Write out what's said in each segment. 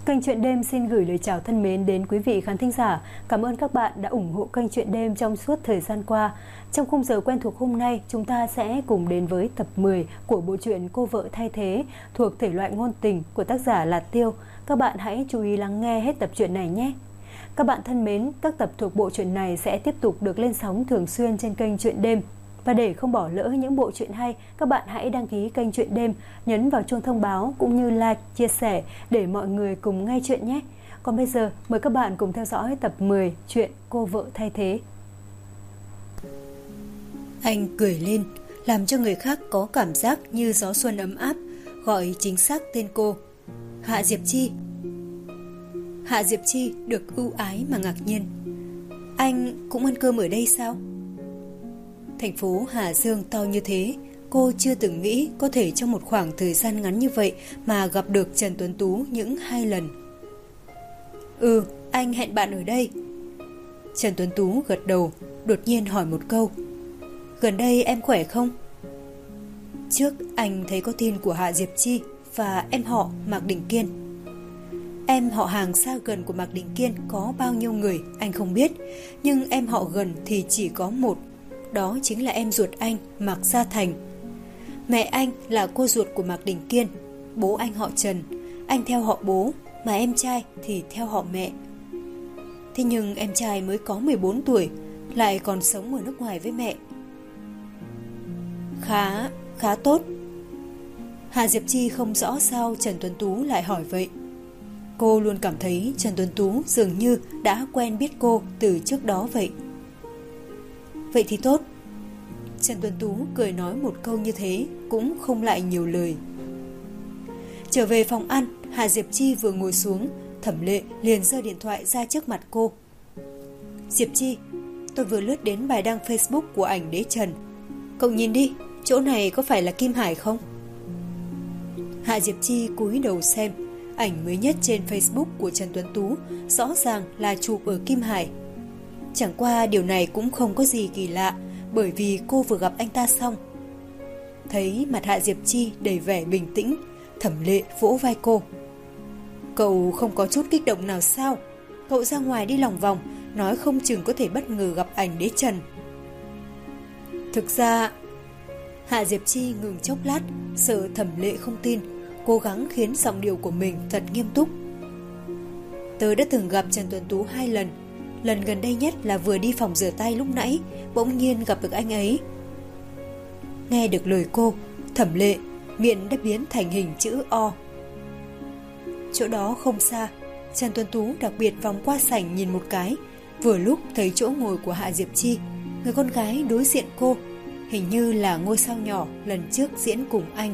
Kênh Chuyện Đêm xin gửi lời chào thân mến đến quý vị khán thính giả. Cảm ơn các bạn đã ủng hộ kênh Chuyện Đêm trong suốt thời gian qua. Trong khung giờ quen thuộc hôm nay, chúng ta sẽ cùng đến với tập 10 của bộ truyện Cô Vợ Thay Thế thuộc thể loại ngôn tình của tác giả là Tiêu. Các bạn hãy chú ý lắng nghe hết tập truyện này nhé. Các bạn thân mến, các tập thuộc bộ truyện này sẽ tiếp tục được lên sóng thường xuyên trên kênh Chuyện Đêm. Và để không bỏ lỡ những bộ truyện hay, các bạn hãy đăng ký kênh Chuyện Đêm, nhấn vào chuông thông báo cũng như like, chia sẻ để mọi người cùng nghe chuyện nhé. Còn bây giờ, mời các bạn cùng theo dõi tập 10 chuyện Cô Vợ Thay Thế. Anh cười lên, làm cho người khác có cảm giác như gió xuân ấm áp, gọi chính xác tên cô. Hạ Diệp Chi. Hạ Diệp Chi được ưu ái mà ngạc nhiên. Anh cũng ăn cơm ở đây sao? Thành phố Hà Dương to như thế, cô chưa từng nghĩ có thể trong một khoảng thời gian ngắn như vậy mà gặp được Trần Tuấn Tú những 2 lần. Anh hẹn bạn ở đây. Trần Tuấn Tú gật đầu, đột nhiên hỏi một câu. Gần đây em khỏe không? Trước anh thấy có tin của Hạ Diệp Chi và em họ Mạc Đình Kiên. Em họ hàng xa gần của Mạc Đình Kiên có bao nhiêu người anh không biết, nhưng em họ gần thì chỉ có một. Đó chính là em ruột anh, Mạc Gia Thành. Mẹ anh là cô ruột của Mạc Đình Kiên. Bố anh họ Trần, anh theo họ bố, mà em trai thì theo họ mẹ. Thế nhưng em trai mới có 14 tuổi, lại còn sống ở nước ngoài với mẹ. Khá tốt. Hạ Diệp Chi không rõ sao Trần Tuấn Tú lại hỏi vậy. Cô luôn cảm thấy Trần Tuấn Tú dường như đã quen biết cô từ trước đó vậy. Vậy thì tốt. Trần Tuấn Tú cười nói một câu như thế, cũng không lại nhiều lời. Trở về phòng ăn, Hạ Diệp Chi vừa ngồi xuống, Thẩm Lệ liền giơ điện thoại ra trước mặt cô. Diệp Chi, tôi vừa lướt đến bài đăng Facebook của ảnh đế Trần. Cậu nhìn đi, chỗ này có phải là Kim Hải không? Hạ Diệp Chi cúi đầu xem. Ảnh mới nhất trên Facebook của Trần Tuấn Tú rõ ràng là chụp ở Kim Hải. Chẳng qua điều này cũng không có gì kỳ lạ, bởi vì cô vừa gặp anh ta xong. Thấy mặt Hạ Diệp Chi đầy vẻ bình tĩnh, Thẩm Lệ vỗ vai cô. Cậu không có chút kích động nào sao? Cậu ra ngoài đi lòng vòng, nói không chừng có thể bất ngờ gặp ảnh đế Trần. Thực ra... Hạ Diệp Chi ngừng chốc lát, sợ Thẩm Lệ không tin, cố gắng khiến giọng điệu của mình thật nghiêm túc. Tớ đã từng gặp Trần Tuấn Tú 2 lần. Lần gần đây nhất là vừa đi phòng rửa tay lúc nãy, bỗng nhiên gặp được anh ấy. Nghe được lời cô, Thẩm Lệ miệng đã biến thành hình chữ O. Chỗ đó không xa, Trần Tuấn Tú đặc biệt vòng qua sảnh nhìn một cái, vừa lúc thấy chỗ ngồi của Hạ Diệp Chi, người con gái đối diện cô, hình như là ngôi sao nhỏ lần trước diễn cùng anh.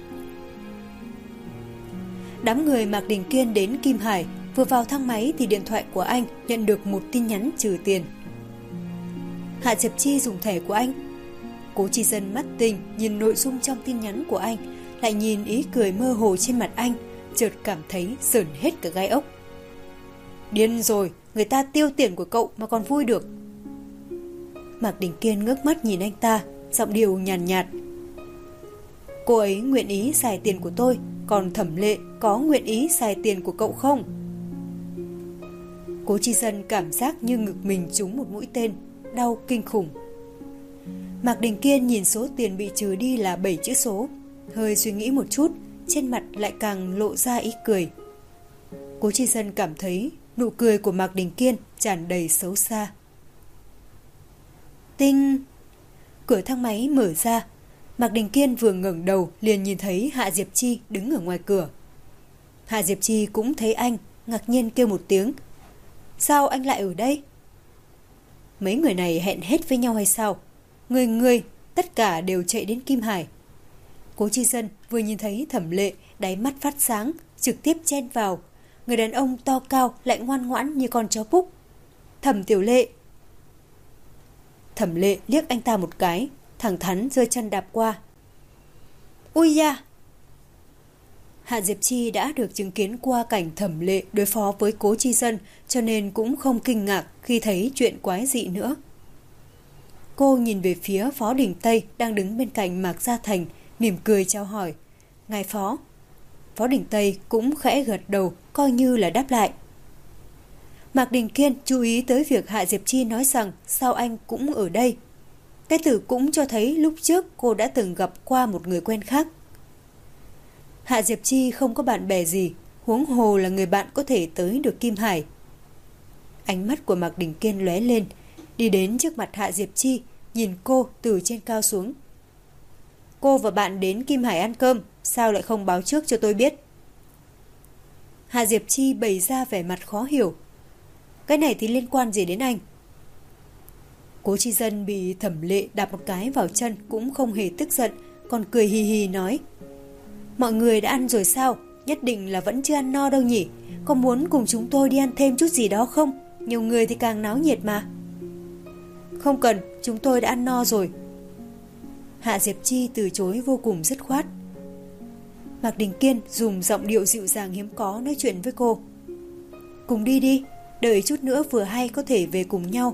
Đám người Mạc Đình Kiên đến Kim Hải, vừa vào thang máy thì điện thoại của anh nhận được một tin nhắn trừ tiền. Hạ Diệp Chi dùng thẻ của anh. Cố Chi Dân mắt tình nhìn nội dung trong tin nhắn của anh, lại nhìn ý cười mơ hồ trên mặt anh, chợt cảm thấy sởn hết cả gai ốc. Điên rồi, người ta tiêu tiền của cậu mà còn vui được. Mạc Đình Kiên ngước mắt nhìn anh ta, giọng điệu nhàn nhạt. Cô ấy nguyện ý xài tiền của tôi, còn Thẩm Lệ có nguyện ý xài tiền của cậu không? Cố Chi Dân cảm giác như ngực mình trúng một mũi tên, đau kinh khủng. Mạc Đình Kiên nhìn số tiền bị trừ đi là 7 chữ số, hơi suy nghĩ một chút, trên mặt lại càng lộ ra ý cười. Cố Chi Dân cảm thấy nụ cười của Mạc Đình Kiên tràn đầy xấu xa. Tinh! Cửa thang máy mở ra. Mạc Đình Kiên vừa ngẩng đầu liền nhìn thấy Hạ Diệp Chi đứng ở ngoài cửa. Hạ Diệp Chi cũng thấy anh, ngạc nhiên kêu một tiếng. Sao anh lại ở đây? Mấy người này hẹn hết với nhau hay sao? Người tất cả đều chạy đến Kim Hải. Cố Chi Dân vừa nhìn thấy Thẩm Lệ, đáy mắt phát sáng, trực tiếp chen vào. Người đàn ông to cao lại ngoan ngoãn như con chó Púc. Thẩm Tiểu Lệ. Thẩm Lệ liếc anh ta một cái, thẳng thắn giơ chân đạp qua. Ui da! Hạ Diệp Chi đã được chứng kiến qua cảnh Thẩm Lệ đối phó với Cố Chi Dân, cho nên cũng không kinh ngạc khi thấy chuyện quái dị nữa. Cô nhìn về phía Phó Đình Tây đang đứng bên cạnh Mạc Gia Thành, mỉm cười chào hỏi. Ngài Phó. Phó Đình Tây cũng khẽ gật đầu, coi như là đáp lại. Mạc Đình Kiên chú ý tới việc Hạ Diệp Chi nói rằng sao anh cũng ở đây. Cái từ cũng cho thấy lúc trước cô đã từng gặp qua một người quen khác. Hạ Diệp Chi không có bạn bè gì, huống hồ là người bạn có thể tới được Kim Hải. Ánh mắt của Mạc Đình Kiên lóe lên, đi đến trước mặt Hạ Diệp Chi, nhìn cô từ trên cao xuống. Cô và bạn đến Kim Hải ăn cơm, sao lại không báo trước cho tôi biết? Hạ Diệp Chi bày ra vẻ mặt khó hiểu. Cái này thì liên quan gì đến anh? Cố Chi Dân bị Thẩm Lệ đạp một cái vào chân cũng không hề tức giận, còn cười hì hì nói. Mọi người đã ăn rồi sao? Nhất định là vẫn chưa ăn no đâu nhỉ? Có muốn cùng chúng tôi đi ăn thêm chút gì đó không? Nhiều người thì càng náo nhiệt mà. Không cần, chúng tôi đã ăn no rồi. Hạ Diệp Chi từ chối vô cùng dứt khoát. Mạc Đình Kiên dùng giọng điệu dịu dàng hiếm có nói chuyện với cô. Cùng đi đi, đợi chút nữa vừa hay có thể về cùng nhau.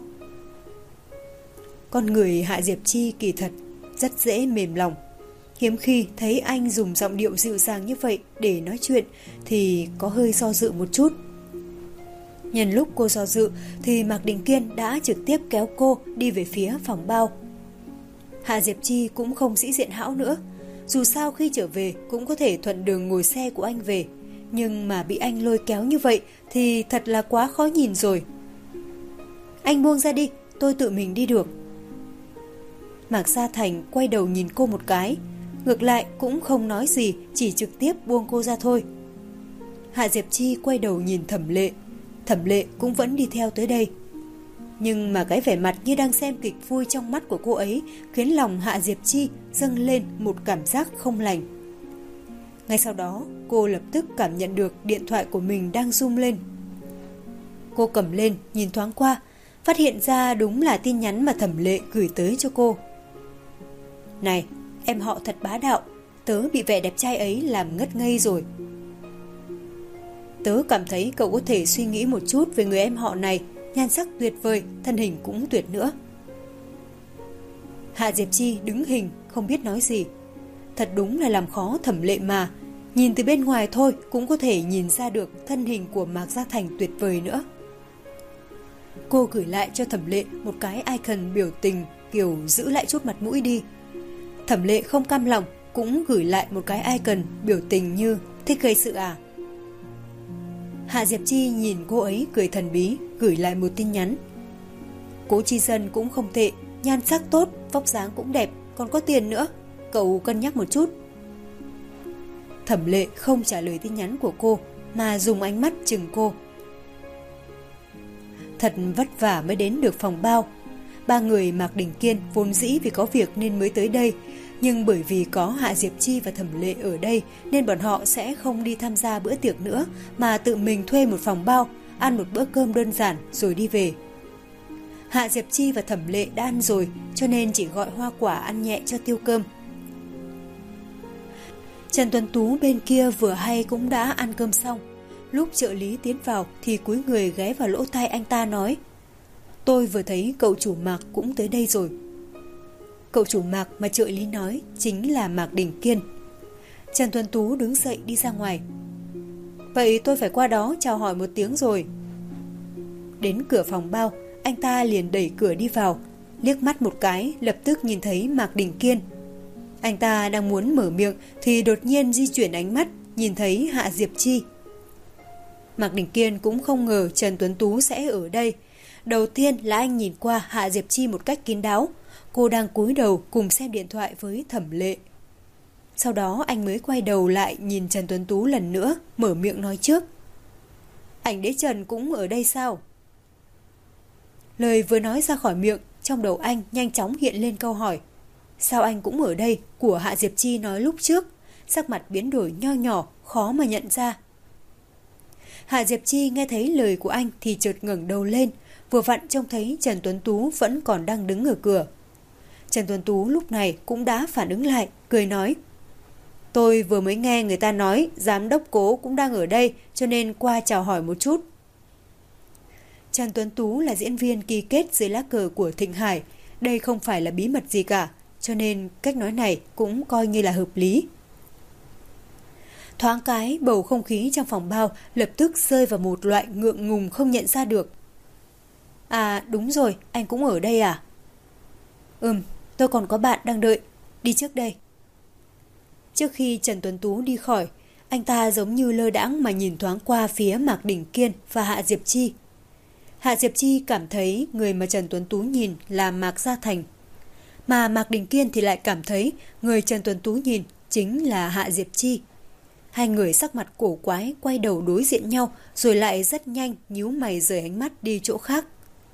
Con người Hạ Diệp Chi kỳ thật rất dễ mềm lòng. Hiếm khi thấy anh dùng giọng điệu dịu dàng như vậy để nói chuyện thì có hơi do dự một chút. Nhân lúc cô do dự thì Mạc Đình Kiên đã trực tiếp kéo cô đi về phía phòng bao. Hạ Diệp Chi cũng không sĩ diện hão nữa. Dù sao khi trở về cũng có thể thuận đường ngồi xe của anh về. Nhưng mà bị anh lôi kéo như vậy thì thật là quá khó nhìn rồi. Anh buông ra đi, tôi tự mình đi được. Mạc Gia Thành quay đầu nhìn cô một cái. Ngược lại cũng không nói gì, chỉ trực tiếp buông cô ra thôi. Hạ Diệp Chi quay đầu nhìn Thẩm Lệ. Thẩm Lệ cũng vẫn đi theo tới đây. Nhưng mà cái vẻ mặt như đang xem kịch vui trong mắt của cô ấy khiến lòng Hạ Diệp Chi dâng lên một cảm giác không lành. Ngay sau đó, cô lập tức cảm nhận được điện thoại của mình đang rung lên. Cô cầm lên, nhìn thoáng qua, phát hiện ra đúng là tin nhắn mà Thẩm Lệ gửi tới cho cô. Này, em họ thật bá đạo, tớ bị vẻ đẹp trai ấy làm ngất ngây rồi. Tớ cảm thấy cậu có thể suy nghĩ một chút về người em họ này, nhan sắc tuyệt vời, thân hình cũng tuyệt nữa. Hạ Diệp Chi đứng hình, không biết nói gì. Thật đúng là làm khó Thẩm Lệ mà, nhìn từ bên ngoài thôi cũng có thể nhìn ra được thân hình của Mạc Gia Thành tuyệt vời nữa. Cô gửi lại cho Thẩm Lệ một cái icon biểu tình kiểu giữ lại chút mặt mũi đi. Thẩm Lệ không cam lòng cũng gửi lại một cái icon biểu tình như thích gây sự à. Hạ Diệp Chi nhìn cô ấy cười thần bí, gửi lại một tin nhắn. Cố Chi Dân cũng không tệ, nhan sắc tốt, vóc dáng cũng đẹp, còn có tiền nữa, cậu cân nhắc một chút. Thẩm Lệ không trả lời tin nhắn của cô mà dùng ánh mắt chừng cô. Thật vất vả mới đến được phòng bao. Ba người Mạc Đình Kiên vốn dĩ vì có việc nên mới tới đây, nhưng bởi vì có Hạ Diệp Chi và Thẩm Lệ ở đây nên bọn họ sẽ không đi tham gia bữa tiệc nữa mà tự mình thuê một phòng bao, ăn một bữa cơm đơn giản rồi đi về. Hạ Diệp Chi và Thẩm Lệ đã ăn rồi cho nên chỉ gọi hoa quả ăn nhẹ cho tiêu cơm. Trần Tuấn Tú bên kia vừa hay cũng đã ăn cơm xong. Lúc trợ lý tiến vào thì cúi người ghé vào lỗ tai anh ta nói: Tôi vừa thấy cậu chủ Mạc cũng tới đây rồi. Cậu chủ Mạc mà trợ lý nói chính là Mạc Đình Kiên. Trần Tuấn Tú đứng dậy đi ra ngoài. Vậy tôi phải qua đó chào hỏi một tiếng rồi. Đến cửa phòng bao, anh ta liền đẩy cửa đi vào, liếc mắt một cái lập tức nhìn thấy Mạc Đình Kiên. Anh ta đang muốn mở miệng thì đột nhiên di chuyển ánh mắt, nhìn thấy Hạ Diệp Chi. Mạc Đình Kiên cũng không ngờ Trần Tuấn Tú sẽ ở đây. Đầu tiên là anh nhìn qua Hạ Diệp Chi một cách kín đáo. Cô đang cúi đầu cùng xem điện thoại với Thẩm Lệ. Sau đó anh mới quay đầu lại nhìn Trần Tuấn Tú lần nữa, mở miệng nói trước: Ảnh đế Trần cũng ở đây sao? Lời vừa nói ra khỏi miệng, trong đầu anh nhanh chóng hiện lên câu hỏi: Sao anh cũng ở đây của Hạ Diệp Chi nói lúc trước? Sắc mặt biến đổi nho nhỏ, khó mà nhận ra. Hạ Diệp Chi nghe thấy lời của anh thì chợt ngẩng đầu lên, vừa vặn trông thấy Trần Tuấn Tú vẫn còn đang đứng ở cửa. Trần Tuấn Tú lúc này cũng đã phản ứng lại, cười nói: Tôi vừa mới nghe người ta nói giám đốc Cố cũng đang ở đây cho nên qua chào hỏi một chút. Trần Tuấn Tú là diễn viên ký kết dưới lá cờ của Thịnh Hải, đây không phải là bí mật gì cả, cho nên cách nói này cũng coi như là hợp lý. Thoáng cái, bầu không khí trong phòng bao lập tức rơi vào một loại ngượng ngùng không nhận ra được. À đúng rồi, anh cũng ở đây à? Tôi còn có bạn đang đợi, đi trước đây. Trước khi Trần Tuấn Tú đi khỏi, anh ta giống như lơ đãng mà nhìn thoáng qua phía Mạc Đình Kiên và Hạ Diệp Chi. Hạ Diệp Chi cảm thấy người mà Trần Tuấn Tú nhìn là Mạc Gia Thành, mà Mạc Đình Kiên thì lại cảm thấy người Trần Tuấn Tú nhìn chính là Hạ Diệp Chi. Hai người sắc mặt cổ quái quay đầu đối diện nhau rồi lại rất nhanh nhíu mày rời ánh mắt đi chỗ khác.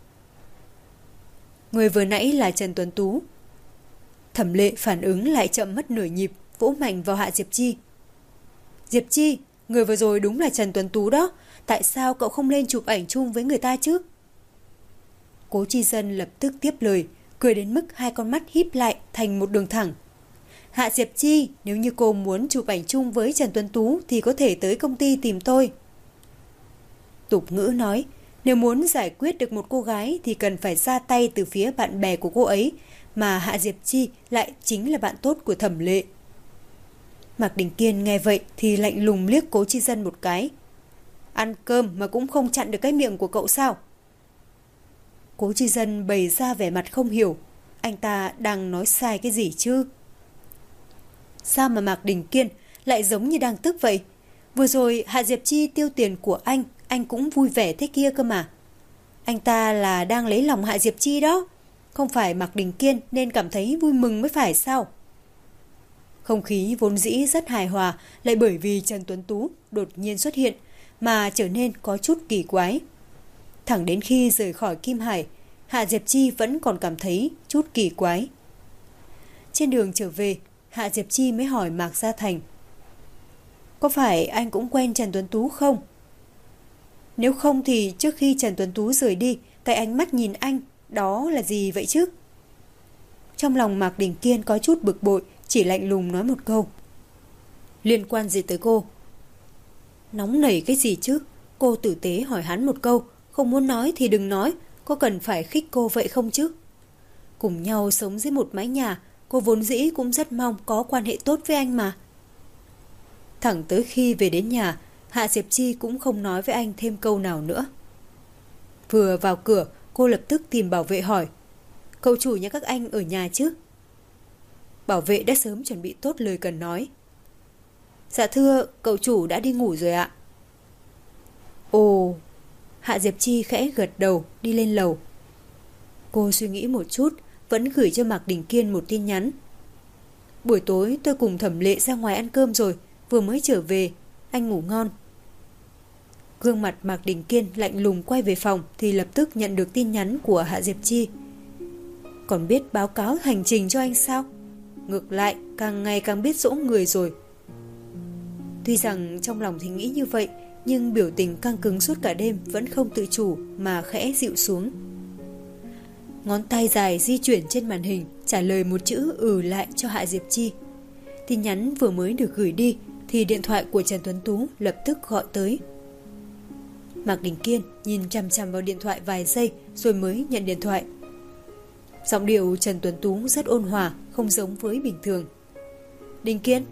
Người vừa nãy là Trần Tuấn Tú. Thẩm Lệ phản ứng lại chậm mất nửa nhịp, vỗ mạnh vào Hạ Diệp Chi. Diệp Chi, người vừa rồi đúng là Trần Tuấn Tú đó, tại sao cậu không lên chụp ảnh chung với người ta chứ? Cố Chi Dân lập tức tiếp lời, cười đến mức hai con mắt híp lại thành một đường thẳng. Hạ Diệp Chi, nếu như cô muốn chụp ảnh chung với Trần Tuấn Tú thì có thể tới công ty tìm tôi. Tục ngữ nói, nếu muốn giải quyết được một cô gái thì cần phải ra tay từ phía bạn bè của cô ấy, mà Hạ Diệp Chi lại chính là bạn tốt của Thẩm Lệ. Mạc Đình Kiên nghe vậy thì lạnh lùng liếc Cố Chi Dân một cái. Ăn cơm mà cũng không chặn được cái miệng của cậu sao? Cố Chi Dân bày ra vẻ mặt không hiểu, anh ta đang nói sai cái gì chứ? Sao mà Mạc Đình Kiên lại giống như đang tức vậy? Vừa rồi Hạ Diệp Chi tiêu tiền của anh cũng vui vẻ thế kia cơ mà. Anh ta là đang lấy lòng Hạ Diệp Chi đó, không phải Mạc Đình Kiên nên cảm thấy vui mừng mới phải sao? Không khí vốn dĩ rất hài hòa lại bởi vì Trần Tuấn Tú đột nhiên xuất hiện mà trở nên có chút kỳ quái. Thẳng đến khi rời khỏi Kim Hải, Hạ Diệp Chi vẫn còn cảm thấy chút kỳ quái. Trên đường trở về, Hạ Diệp Chi mới hỏi Mạc Gia Thành. Có phải anh cũng quen Trần Tuấn Tú không? Nếu không thì trước khi Trần Tuấn Tú rời đi, cái ánh mắt nhìn anh đó là gì vậy chứ? Trong lòng Mạc Đình Kiên có chút bực bội, chỉ lạnh lùng nói một câu. Liên quan gì tới cô? Nóng nảy cái gì chứ? Cô tử tế hỏi hắn một câu, không muốn nói thì đừng nói, có cần phải khích cô vậy không chứ? Cùng nhau sống dưới một mái nhà, cô vốn dĩ cũng rất mong có quan hệ tốt với anh mà. Thẳng tới khi về đến nhà, Hạ Diệp Chi cũng không nói với anh thêm câu nào nữa. Vừa vào cửa, cô lập tức tìm bảo vệ hỏi. Cậu chủ nhà các anh ở nhà chứ? Bảo vệ đã sớm chuẩn bị tốt lời cần nói. Dạ thưa, cậu chủ đã đi ngủ rồi ạ. Ồ, Hạ Diệp Chi khẽ gật đầu đi lên lầu. Cô suy nghĩ một chút, vẫn gửi cho Mạc Đình Kiên một tin nhắn. Buổi tối tôi cùng Thẩm Lệ ra ngoài ăn cơm rồi, vừa mới trở về, anh ngủ ngon. Gương mặt Mạc Đình Kiên lạnh lùng quay về phòng thì lập tức nhận được tin nhắn của Hạ Diệp Chi. Còn biết báo cáo hành trình cho anh sao? Ngược lại, càng ngày càng biết dỗ người rồi. Tuy rằng trong lòng thì nghĩ như vậy, nhưng biểu tình căng cứng suốt cả đêm vẫn không tự chủ mà khẽ dịu xuống. Ngón tay dài di chuyển trên màn hình, trả lời một chữ lại cho Hạ Diệp Chi. Tin nhắn vừa mới được gửi đi thì điện thoại của Trần Tuấn Tú lập tức gọi tới. Mạc Đình Kiên nhìn chằm chằm vào điện thoại vài giây rồi mới nhận điện thoại. Giọng điệu Trần Tuấn Tú rất ôn hòa, không giống với bình thường. Đình Kiên.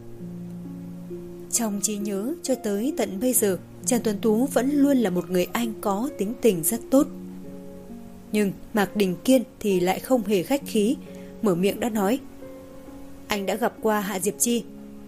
Trong trí nhớ cho tới tận bây giờ, Trần Tuấn Tú vẫn luôn là một người anh có tính tình rất tốt. Nhưng Mạc Đình Kiên thì lại không hề khách khí, mở miệng đã nói. Anh đã gặp qua Hạ Diệp Chi.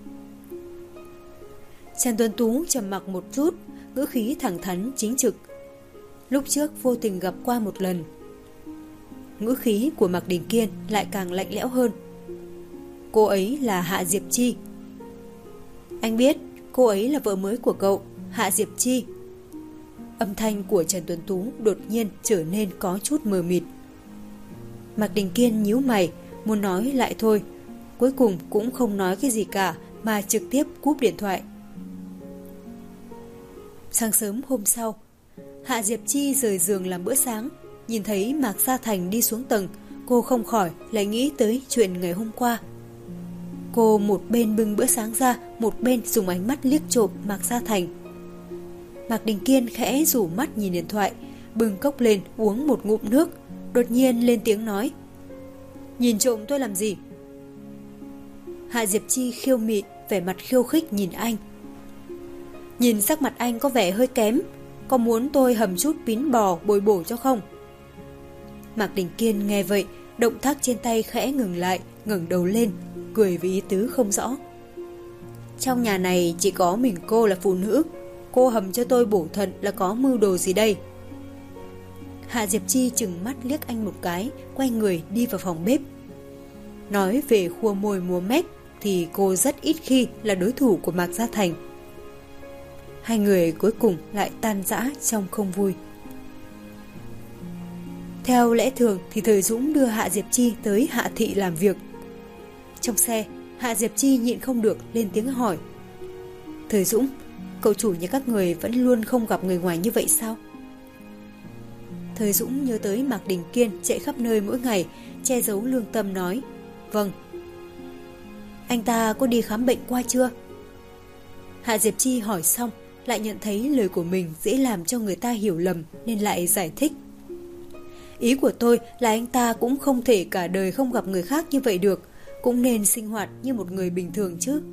Trần Tuấn Tú trầm mặc một chút, ngữ khí thẳng thắn chính trực. Lúc trước vô tình gặp qua một lần. Ngữ khí của Mạc Đình Kiên lại càng lạnh lẽo hơn. Cô ấy là Hạ Diệp Chi. Anh biết cô ấy là vợ mới của cậu, Hạ Diệp Chi. Âm thanh của Trần Tuấn Tú đột nhiên trở nên có chút mờ mịt. Mạc Đình Kiên nhíu mày, muốn nói lại thôi, cuối cùng cũng không nói cái gì cả mà trực tiếp cúp điện thoại. Sáng sớm hôm sau, Hạ Diệp Chi rời giường làm bữa sáng, nhìn thấy Mạc Gia Thành đi xuống tầng, cô không khỏi lại nghĩ tới chuyện ngày hôm qua. Cô một bên bưng bữa sáng ra, một bên dùng ánh mắt liếc trộm Mạc Gia Thành. Mạc Đình Kiên khẽ rủ mắt nhìn điện thoại, bưng cốc lên uống một ngụm nước, đột nhiên lên tiếng nói. Nhìn trộm tôi làm gì? Hạ Diệp Chi khiêu mị, vẻ mặt khiêu khích nhìn anh. Nhìn sắc mặt anh có vẻ hơi kém, có muốn tôi hầm chút pín bò bồi bổ cho không? Mạc Đình Kiên nghe vậy, động tác trên tay khẽ ngừng lại, ngẩng đầu lên, cười với ý tứ không rõ. Trong nhà này chỉ có mình cô là phụ nữ, cô hầm cho tôi bổ thận là có mưu đồ gì đây? Hạ Diệp Chi chừng mắt liếc anh một cái, quay người đi vào phòng bếp. Nói về khua môi múa mép thì cô rất ít khi là đối thủ của Mạc Gia Thành. Hai người cuối cùng lại tan rã trong không vui. Theo lẽ thường thì Thời Dũng đưa Hạ Diệp Chi tới Hạ Thị làm việc. Trong xe, Hạ Diệp Chi nhịn không được lên tiếng hỏi: Thời Dũng, cậu chủ nhà các người vẫn luôn không gặp người ngoài như vậy sao? Thời Dũng nhớ tới Mạc Đình Kiên chạy khắp nơi mỗi ngày, che giấu lương tâm nói: Vâng. Anh ta có đi khám bệnh qua chưa? Hạ Diệp Chi hỏi xong, lại nhận thấy lời của mình dễ làm cho người ta hiểu lầm nên lại giải thích. Ý của tôi là anh ta cũng không thể cả đời không gặp người khác như vậy được, cũng nên sinh hoạt như một người bình thường chứ.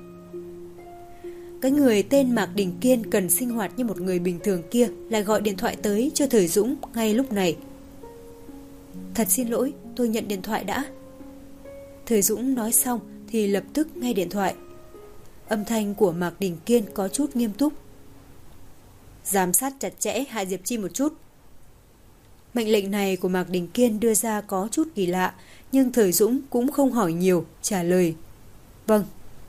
Cái người tên Mạc Đình Kiên cần sinh hoạt như một người bình thường kia lại gọi điện thoại tới cho Thời Dũng ngay lúc này. Thật xin lỗi, tôi nhận điện thoại đã. Thời Dũng nói xong thì lập tức nghe điện thoại. Âm thanh của Mạc Đình Kiên có chút nghiêm túc. Giám sát chặt chẽ Hạ Diệp Chi một chút. Mệnh lệnh này của Mạc Đình Kiên đưa ra có chút kỳ lạ, nhưng Thời Dũng cũng không hỏi nhiều, trả lời: Vâng.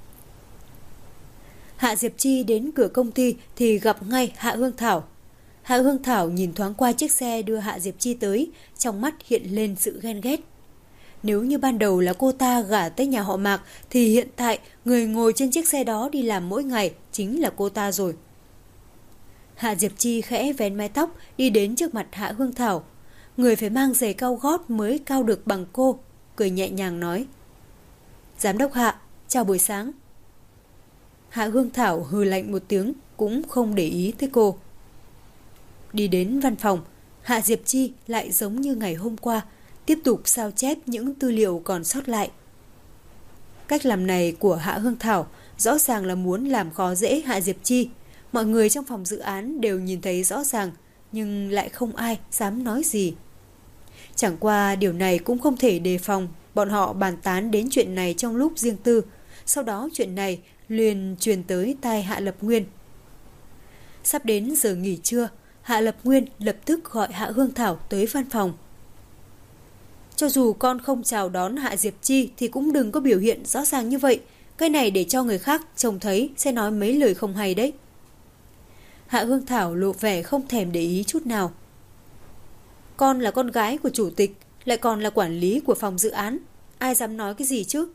Hạ Diệp Chi đến cửa công ty thì gặp ngay Hạ Hương Thảo. Hạ Hương Thảo nhìn thoáng qua chiếc xe đưa Hạ Diệp Chi tới, trong mắt hiện lên sự ghen ghét. Nếu như ban đầu là cô ta gả tới nhà họ Mạc thì hiện tại người ngồi trên chiếc xe đó đi làm mỗi ngày chính là cô ta rồi. Hạ Diệp Chi khẽ vén mái tóc đi đến trước mặt Hạ Hương Thảo. Người phải mang giày cao gót mới cao được bằng cô, cười nhẹ nhàng nói: Giám đốc Hạ, chào buổi sáng. Hạ Hương Thảo hừ lạnh một tiếng, cũng không để ý tới cô. Đi đến văn phòng, Hạ Diệp Chi lại giống như ngày hôm qua, tiếp tục sao chép những tư liệu còn sót lại. Cách làm này của Hạ Hương Thảo rõ ràng là muốn làm khó dễ Hạ Diệp Chi. Mọi người trong phòng dự án đều nhìn thấy rõ ràng, nhưng lại không ai dám nói gì. Chẳng qua điều này cũng không thể đề phòng, bọn họ bàn tán đến chuyện này trong lúc riêng tư. Sau đó chuyện này liền truyền tới tai Hạ Lập Nguyên. Sắp đến giờ nghỉ trưa, Hạ Lập Nguyên lập tức gọi Hạ Hương Thảo tới văn phòng. Cho dù con không chào đón Hạ Diệp Chi thì cũng đừng có biểu hiện rõ ràng như vậy. Cái này để cho người khác trông thấy sẽ nói mấy lời không hay đấy. Hạ Hương Thảo lộ vẻ không thèm để ý chút nào. Con là con gái của chủ tịch, lại còn là quản lý của phòng dự án. Ai dám nói cái gì chứ?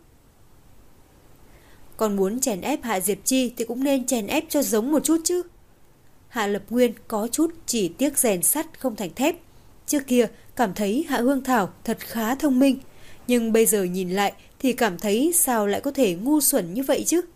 Con muốn chèn ép Hạ Diệp Chi thì cũng nên chèn ép cho giống một chút chứ. Hạ Lập Nguyên có chút chỉ tiếc rèn sắt không thành thép. Trước kia cảm thấy Hạ Hương Thảo thật khá thông minh, nhưng bây giờ nhìn lại thì cảm thấy sao lại có thể ngu xuẩn như vậy chứ.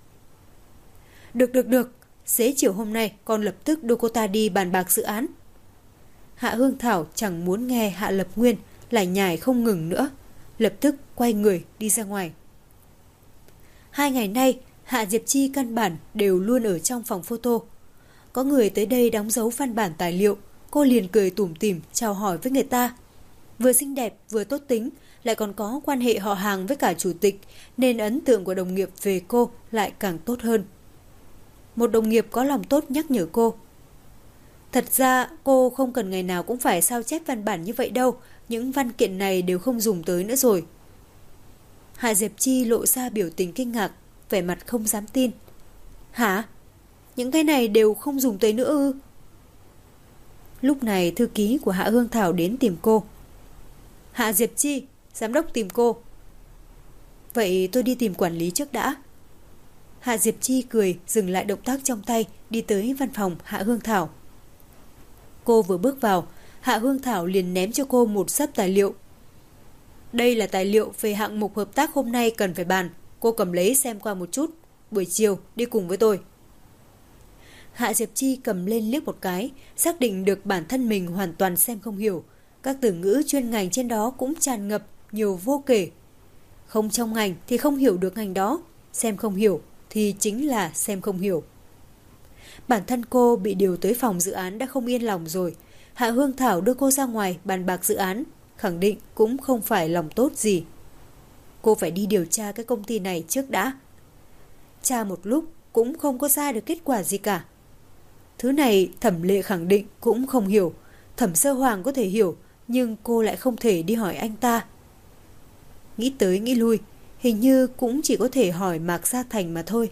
Được, xế chiều hôm nay con lập tức đưa cô ta đi bàn bạc dự án. Hạ Hương Thảo chẳng muốn nghe Hạ Lập Nguyên lại nhải không ngừng nữa, lập tức quay người đi ra ngoài. 2 ngày nay, Hạ Diệp Chi căn bản đều luôn ở trong phòng photo. Có người tới đây đóng dấu văn bản tài liệu, cô liền cười tủm tỉm chào hỏi với người ta. Vừa xinh đẹp vừa tốt tính, lại còn có quan hệ họ hàng với cả chủ tịch, nên ấn tượng của đồng nghiệp về cô lại càng tốt hơn. Một đồng nghiệp có lòng tốt nhắc nhở cô: Thật ra cô không cần ngày nào cũng phải sao chép văn bản như vậy đâu, những văn kiện này đều không dùng tới nữa rồi. Hạ Diệp Chi lộ ra biểu tình kinh ngạc, vẻ mặt không dám tin. Hả? Những cái này đều không dùng tới nữa ư? Lúc này thư ký của Hạ Hương Thảo đến tìm cô. Hạ Diệp Chi, giám đốc tìm cô. Vậy tôi đi tìm quản lý trước đã. Hạ Diệp Chi cười, dừng lại động tác trong tay, đi tới văn phòng Hạ Hương Thảo. Cô vừa bước vào, Hạ Hương Thảo liền ném cho cô một xấp tài liệu. Đây là tài liệu về hạng mục hợp tác hôm nay cần phải bàn. Cô cầm lấy xem qua một chút. Buổi chiều đi cùng với tôi. Hạ Diệp Chi cầm lên liếc một cái, xác định được bản thân mình hoàn toàn xem không hiểu. Các từ ngữ chuyên ngành trên đó cũng tràn ngập, nhiều vô kể. Không trong ngành thì không hiểu được ngành đó, xem không hiểu thì chính là xem không hiểu. Bản thân cô bị điều tới phòng dự án đã không yên lòng rồi. Hạ Hương Thảo đưa cô ra ngoài bàn bạc dự án, khẳng định cũng không phải lòng tốt gì. Cô phải đi điều tra cái công ty này trước đã. Tra một lúc cũng không có ra được kết quả gì cả. Thứ này Thẩm Lệ khẳng định cũng không hiểu. Thẩm Sơ Hoàng có thể hiểu, nhưng cô lại không thể đi hỏi anh ta. Nghĩ tới nghĩ lui, hình như cũng chỉ có thể hỏi Mạc Gia Thành mà thôi.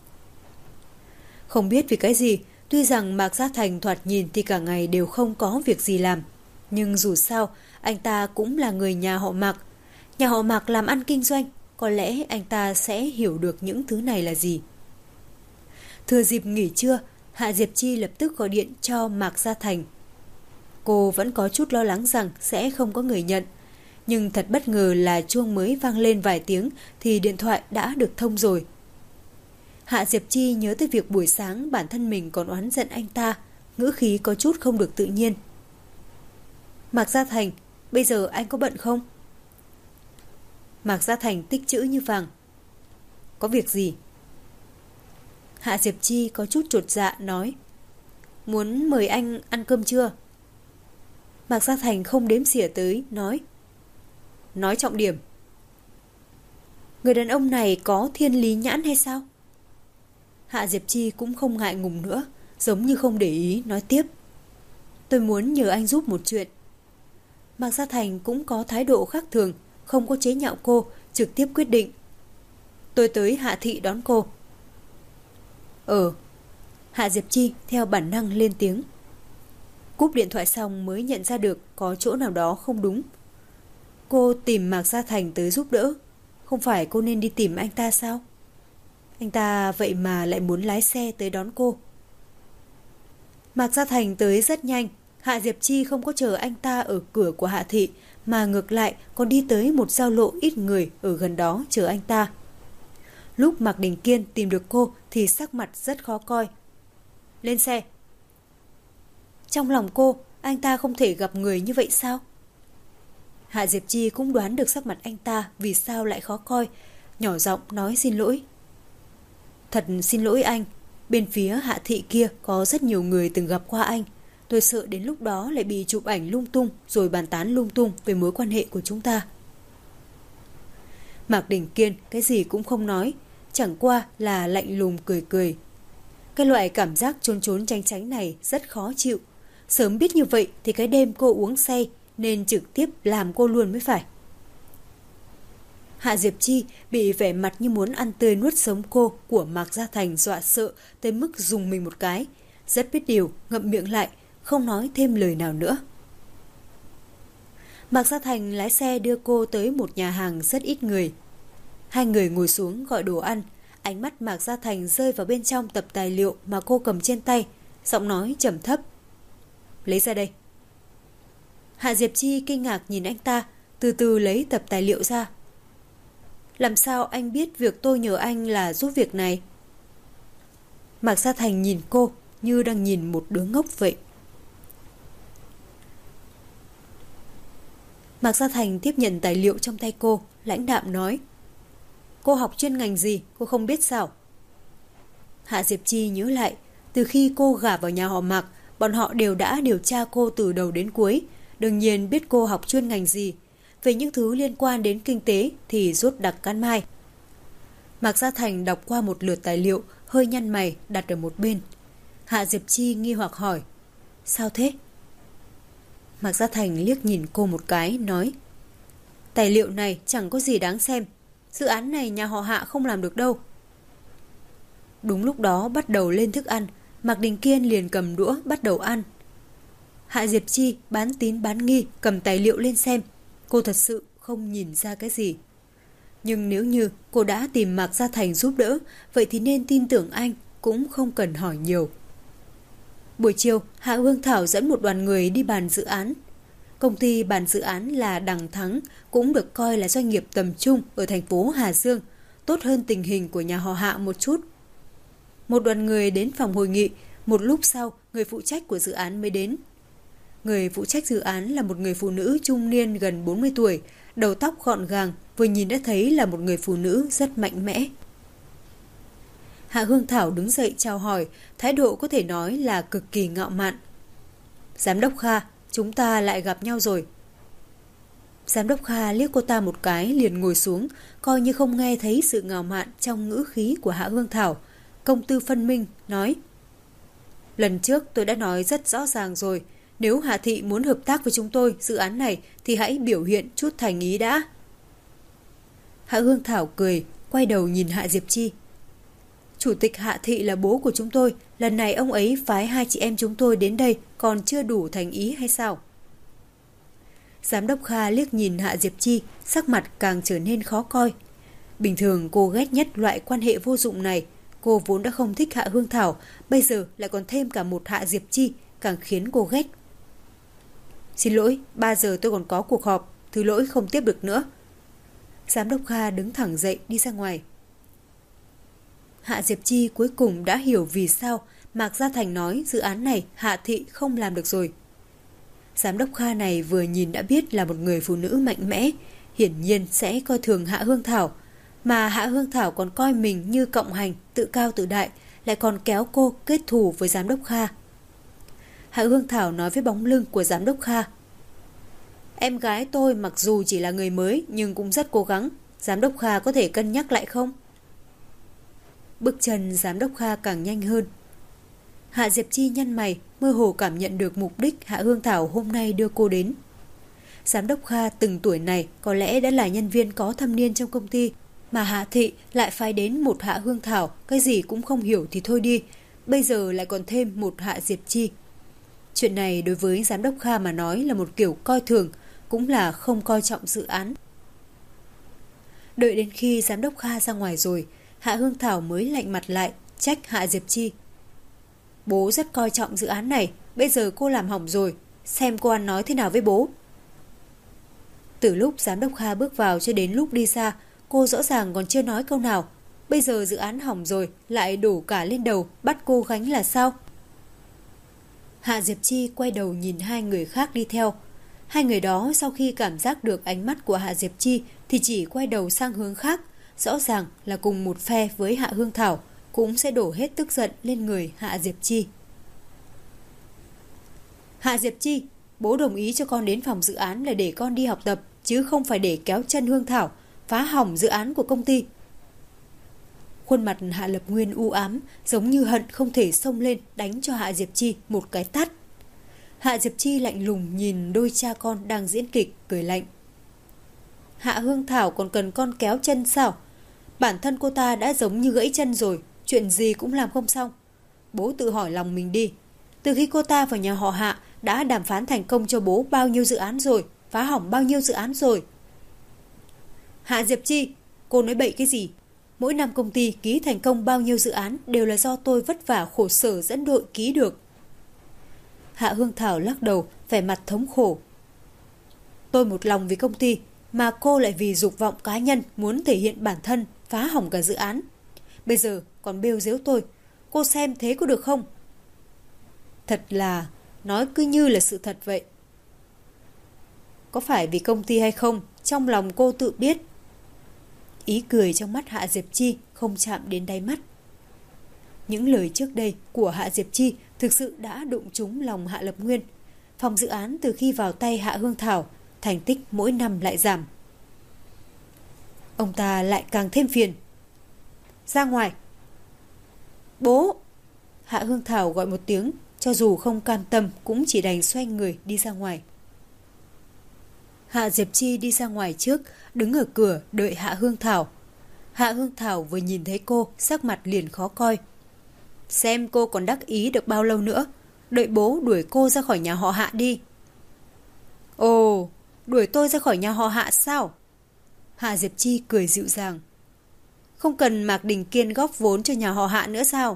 Không biết vì cái gì, tuy rằng Mạc Gia Thành thoạt nhìn thì cả ngày đều không có việc gì làm, nhưng dù sao, anh ta cũng là người nhà họ Mạc. Nhà họ Mạc làm ăn kinh doanh, có lẽ anh ta sẽ hiểu được những thứ này là gì. Thừa dịp nghỉ trưa, Hạ Diệp Chi lập tức gọi điện cho Mạc Gia Thành. Cô vẫn có chút lo lắng rằng sẽ không có người nhận, nhưng thật bất ngờ là chuông mới vang lên vài tiếng thì điện thoại đã được thông rồi. Hạ Diệp Chi nhớ tới việc buổi sáng bản thân mình còn oán giận anh ta, ngữ khí có chút không được tự nhiên. Mạc Gia Thành, bây giờ anh có bận không? Mạc Gia Thành tích chữ như vàng. Có việc gì? Hạ Diệp Chi có chút chột dạ nói. Muốn mời anh ăn cơm trưa. Mạc Gia Thành không đếm xỉa tới, nói trọng điểm. Người đàn ông này có thiên lý nhãn hay sao? Hạ Diệp Chi cũng không ngại ngùng nữa, giống như không để ý, nói tiếp. Tôi muốn nhờ anh giúp một chuyện. Mạc Gia Thành cũng có thái độ khác thường, không có chế nhạo cô, trực tiếp quyết định. Tôi tới Hạ Thị đón cô. Hạ Diệp Chi theo bản năng lên tiếng. Cúp điện thoại xong mới nhận ra được có chỗ nào đó không đúng. Cô tìm Mạc Gia Thành tới giúp đỡ, không phải cô nên đi tìm anh ta sao? Anh ta vậy mà lại muốn lái xe tới đón cô. Mạc Gia Thành tới rất nhanh. Hạ Diệp Chi không có chờ anh ta ở cửa của Hạ Thị, mà ngược lại còn đi tới một giao lộ ít người ở gần đó chờ anh ta. Lúc Mạc Đình Kiên tìm được cô thì sắc mặt rất khó coi. Lên xe. Trong lòng cô, anh ta không thể gặp người như vậy sao? Hạ Diệp Chi cũng đoán được sắc mặt anh ta vì sao lại khó coi, nhỏ giọng nói xin lỗi. Thật xin lỗi anh, bên phía Hạ Thị kia có rất nhiều người từng gặp qua anh. Tôi sợ đến lúc đó lại bị chụp ảnh lung tung rồi bàn tán lung tung về mối quan hệ của chúng ta. Mạc Đình Kiên cái gì cũng không nói, chẳng qua là lạnh lùng cười cười. Cái loại cảm giác trốn trốn tránh tránh này rất khó chịu. Sớm biết như vậy thì cái đêm cô uống say nên trực tiếp làm cô luôn mới phải. Hạ Diệp Chi bị vẻ mặt như muốn ăn tươi nuốt sống cô của Mạc Gia Thành dọa sợ tới mức dùng mình một cái. Rất biết điều, ngậm miệng lại, không nói thêm lời nào nữa. Mạc Gia Thành lái xe đưa cô tới một nhà hàng rất ít người. Hai người ngồi xuống gọi đồ ăn. Ánh mắt Mạc Gia Thành rơi vào bên trong tập tài liệu mà cô cầm trên tay, giọng nói trầm thấp. Lấy ra đây. Hạ Diệp Chi kinh ngạc nhìn anh ta, từ từ lấy tập tài liệu ra. Làm sao anh biết việc tôi nhờ anh là giúp việc này? Mạc Gia Thành nhìn cô như đang nhìn một đứa ngốc vậy. Mạc Gia Thành tiếp nhận tài liệu trong tay cô, lãnh đạm nói. Cô học chuyên ngành gì, cô không biết sao? Hạ Diệp Chi nhớ lại, từ khi cô gả vào nhà họ Mạc, bọn họ đều đã điều tra cô từ đầu đến cuối, đương nhiên biết cô học chuyên ngành gì. Về những thứ liên quan đến kinh tế thì rốt đặc can mai. Mạc Gia Thành đọc qua một lượt tài liệu, hơi nhăn mày đặt ở một bên. Hạ Diệp Chi nghi hoặc hỏi. Sao thế? Mạc Gia Thành liếc nhìn cô một cái, nói. Tài liệu này chẳng có gì đáng xem. Dự án này nhà họ Hạ không làm được đâu. Đúng lúc đó bắt đầu lên thức ăn, Mạc Đình Kiên liền cầm đũa bắt đầu ăn. Hạ Diệp Chi bán tín bán nghi cầm tài liệu lên xem. Cô thật sự không nhìn ra cái gì. Nhưng nếu như cô đã tìm Mạc Gia Thành giúp đỡ, vậy thì nên tin tưởng anh, cũng không cần hỏi nhiều. Buổi chiều, Hạ Hương Thảo dẫn một đoàn người đi bàn dự án. Công ty bàn dự án là Đằng Thắng, cũng được coi là doanh nghiệp tầm trung ở thành phố Hà Dương, tốt hơn tình hình của nhà họ Hạ một chút. Một đoàn người đến phòng hội nghị, một lúc sau, người phụ trách của dự án mới đến. Người phụ trách dự án là một người phụ nữ trung niên gần 40 tuổi, đầu tóc gọn gàng, vừa nhìn đã thấy là một người phụ nữ rất mạnh mẽ. Hạ Hương Thảo đứng dậy chào hỏi, thái độ có thể nói là cực kỳ ngạo mạn. Giám đốc Kha, chúng ta lại gặp nhau rồi. Giám đốc Kha liếc cô ta một cái liền ngồi xuống, coi như không nghe thấy sự ngạo mạn trong ngữ khí của Hạ Hương Thảo. Công tư phân minh, nói: lần trước tôi đã nói rất rõ ràng rồi, nếu Hạ thị muốn hợp tác với chúng tôi dự án này thì hãy biểu hiện chút thành ý đã. Hạ Hương Thảo cười, quay đầu nhìn Hạ Diệp Chi. Chủ tịch Hạ thị là bố của chúng tôi, lần này ông ấy phái hai chị em chúng tôi đến đây còn chưa đủ thành ý hay sao? Giám đốc Kha liếc nhìn Hạ Diệp Chi, sắc mặt càng trở nên khó coi. Bình thường cô ghét nhất loại quan hệ vô dụng này, cô vốn đã không thích Hạ Hương Thảo, bây giờ lại còn thêm cả một Hạ Diệp Chi, càng khiến cô ghét. Xin lỗi, 3 giờ tôi còn có cuộc họp, thứ lỗi không tiếp được nữa. Giám đốc Kha đứng thẳng dậy đi ra ngoài. Hạ Diệp Chi cuối cùng đã hiểu vì sao Mạc Gia Thành nói dự án này Hạ thị không làm được rồi. Giám đốc Kha này vừa nhìn đã biết là một người phụ nữ mạnh mẽ, hiển nhiên sẽ coi thường Hạ Hương Thảo, mà Hạ Hương Thảo còn coi mình như cộng hành, tự cao tự đại, lại còn kéo cô kết thù với giám đốc Kha. Hạ Hương Thảo nói với bóng lưng của giám đốc Kha: em gái tôi mặc dù chỉ là người mới nhưng cũng rất cố gắng, giám đốc Kha có thể cân nhắc lại không? Bước chân giám đốc Kha càng nhanh hơn. Hạ Diệp Chi nhăn mày, mơ hồ cảm nhận được mục đích Hạ Hương Thảo hôm nay đưa cô đến. Giám đốc Kha từng tuổi này có lẽ đã là nhân viên có thâm niên trong công ty, mà Hạ thị lại phái đến một Hạ Hương Thảo, cái gì cũng không hiểu thì thôi đi, bây giờ lại còn thêm một Hạ Diệp Chi. Chuyện này đối với giám đốc Kha mà nói là một kiểu coi thường, cũng là không coi trọng dự án. Đợi đến khi giám đốc Kha ra ngoài rồi, Hạ Hương Thảo mới lạnh mặt lại, trách Hạ Diệp Chi. Bố rất coi trọng dự án này, bây giờ cô làm hỏng rồi, xem cô ăn nói thế nào với bố. Từ lúc giám đốc Kha bước vào cho đến lúc đi xa, cô rõ ràng còn chưa nói câu nào. Bây giờ dự án hỏng rồi, lại đổ cả lên đầu, bắt cô gánh là sao? Hạ Diệp Chi quay đầu nhìn hai người khác đi theo. Hai người đó sau khi cảm giác được ánh mắt của Hạ Diệp Chi thì chỉ quay đầu sang hướng khác, rõ ràng là cùng một phe với Hạ Hương Thảo, cũng sẽ đổ hết tức giận lên người Hạ Diệp Chi. Hạ Diệp Chi, bố đồng ý cho con đến phòng dự án là để con đi học tập, chứ không phải để kéo chân Hương Thảo, phá hỏng dự án của công ty. Khuôn mặt Hạ Lập Nguyên u ám, giống như hận không thể xông lên đánh cho Hạ Diệp Chi một cái tát. Hạ Diệp Chi lạnh lùng nhìn đôi cha con đang diễn kịch, cười lạnh. Hạ Hương Thảo còn cần con kéo chân sao? Bản thân cô ta đã giống như gãy chân rồi, chuyện gì cũng làm không xong. Bố tự hỏi lòng mình đi. Từ khi cô ta vào nhà họ Hạ đã đàm phán thành công cho bố bao nhiêu dự án rồi, phá hỏng bao nhiêu dự án rồi. Hạ Diệp Chi, cô nói bậy cái gì? Mỗi năm công ty ký thành công bao nhiêu dự án đều là do tôi vất vả khổ sở dẫn đội ký được. Hạ Hương Thảo lắc đầu, vẻ mặt thống khổ. Tôi một lòng vì công ty, mà cô lại vì dục vọng cá nhân muốn thể hiện bản thân, phá hỏng cả dự án. Bây giờ còn bêu dếu tôi, cô xem thế có được không? Thật là, nói cứ như là sự thật vậy. Có phải vì công ty hay không, trong lòng cô tự biết. Ý cười trong mắt Hạ Diệp Chi không chạm đến đáy mắt. Những lời trước đây của Hạ Diệp Chi thực sự đã đụng trúng lòng Hạ Lập Nguyên. Phòng dự án từ khi vào tay Hạ Hương Thảo, thành tích mỗi năm lại giảm. Ông ta lại càng thêm phiền. Ra ngoài. Bố! Hạ Hương Thảo gọi một tiếng, cho dù không cam tâm cũng chỉ đành xoay người đi ra ngoài. Hạ Diệp Chi đi ra ngoài trước, đứng ở cửa đợi Hạ Hương Thảo. Hạ Hương Thảo vừa nhìn thấy cô, sắc mặt liền khó coi. Xem cô còn đắc ý được bao lâu nữa, đợi bố đuổi cô ra khỏi nhà họ Hạ đi. Ồ, đuổi tôi ra khỏi nhà họ Hạ sao? Hạ Diệp Chi cười dịu dàng. Không cần Mạc Đình Kiên góp vốn cho nhà họ Hạ nữa sao?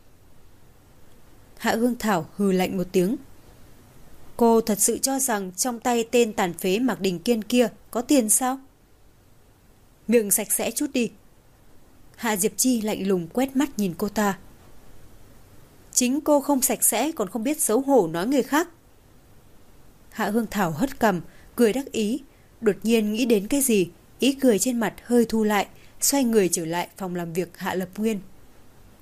Hạ Hương Thảo hừ lạnh một tiếng. Cô thật sự cho rằng trong tay tên tàn phế Mạc Đình Kiên kia có tiền sao? Miệng sạch sẽ chút đi. Hạ Diệp Chi lạnh lùng quét mắt nhìn cô ta. Chính cô không sạch sẽ còn không biết xấu hổ nói người khác. Hạ Hương Thảo hất cằm, cười đắc ý. Đột nhiên nghĩ đến cái gì, ý cười trên mặt hơi thu lại, xoay người trở lại phòng làm việc Hạ Lập Nguyên.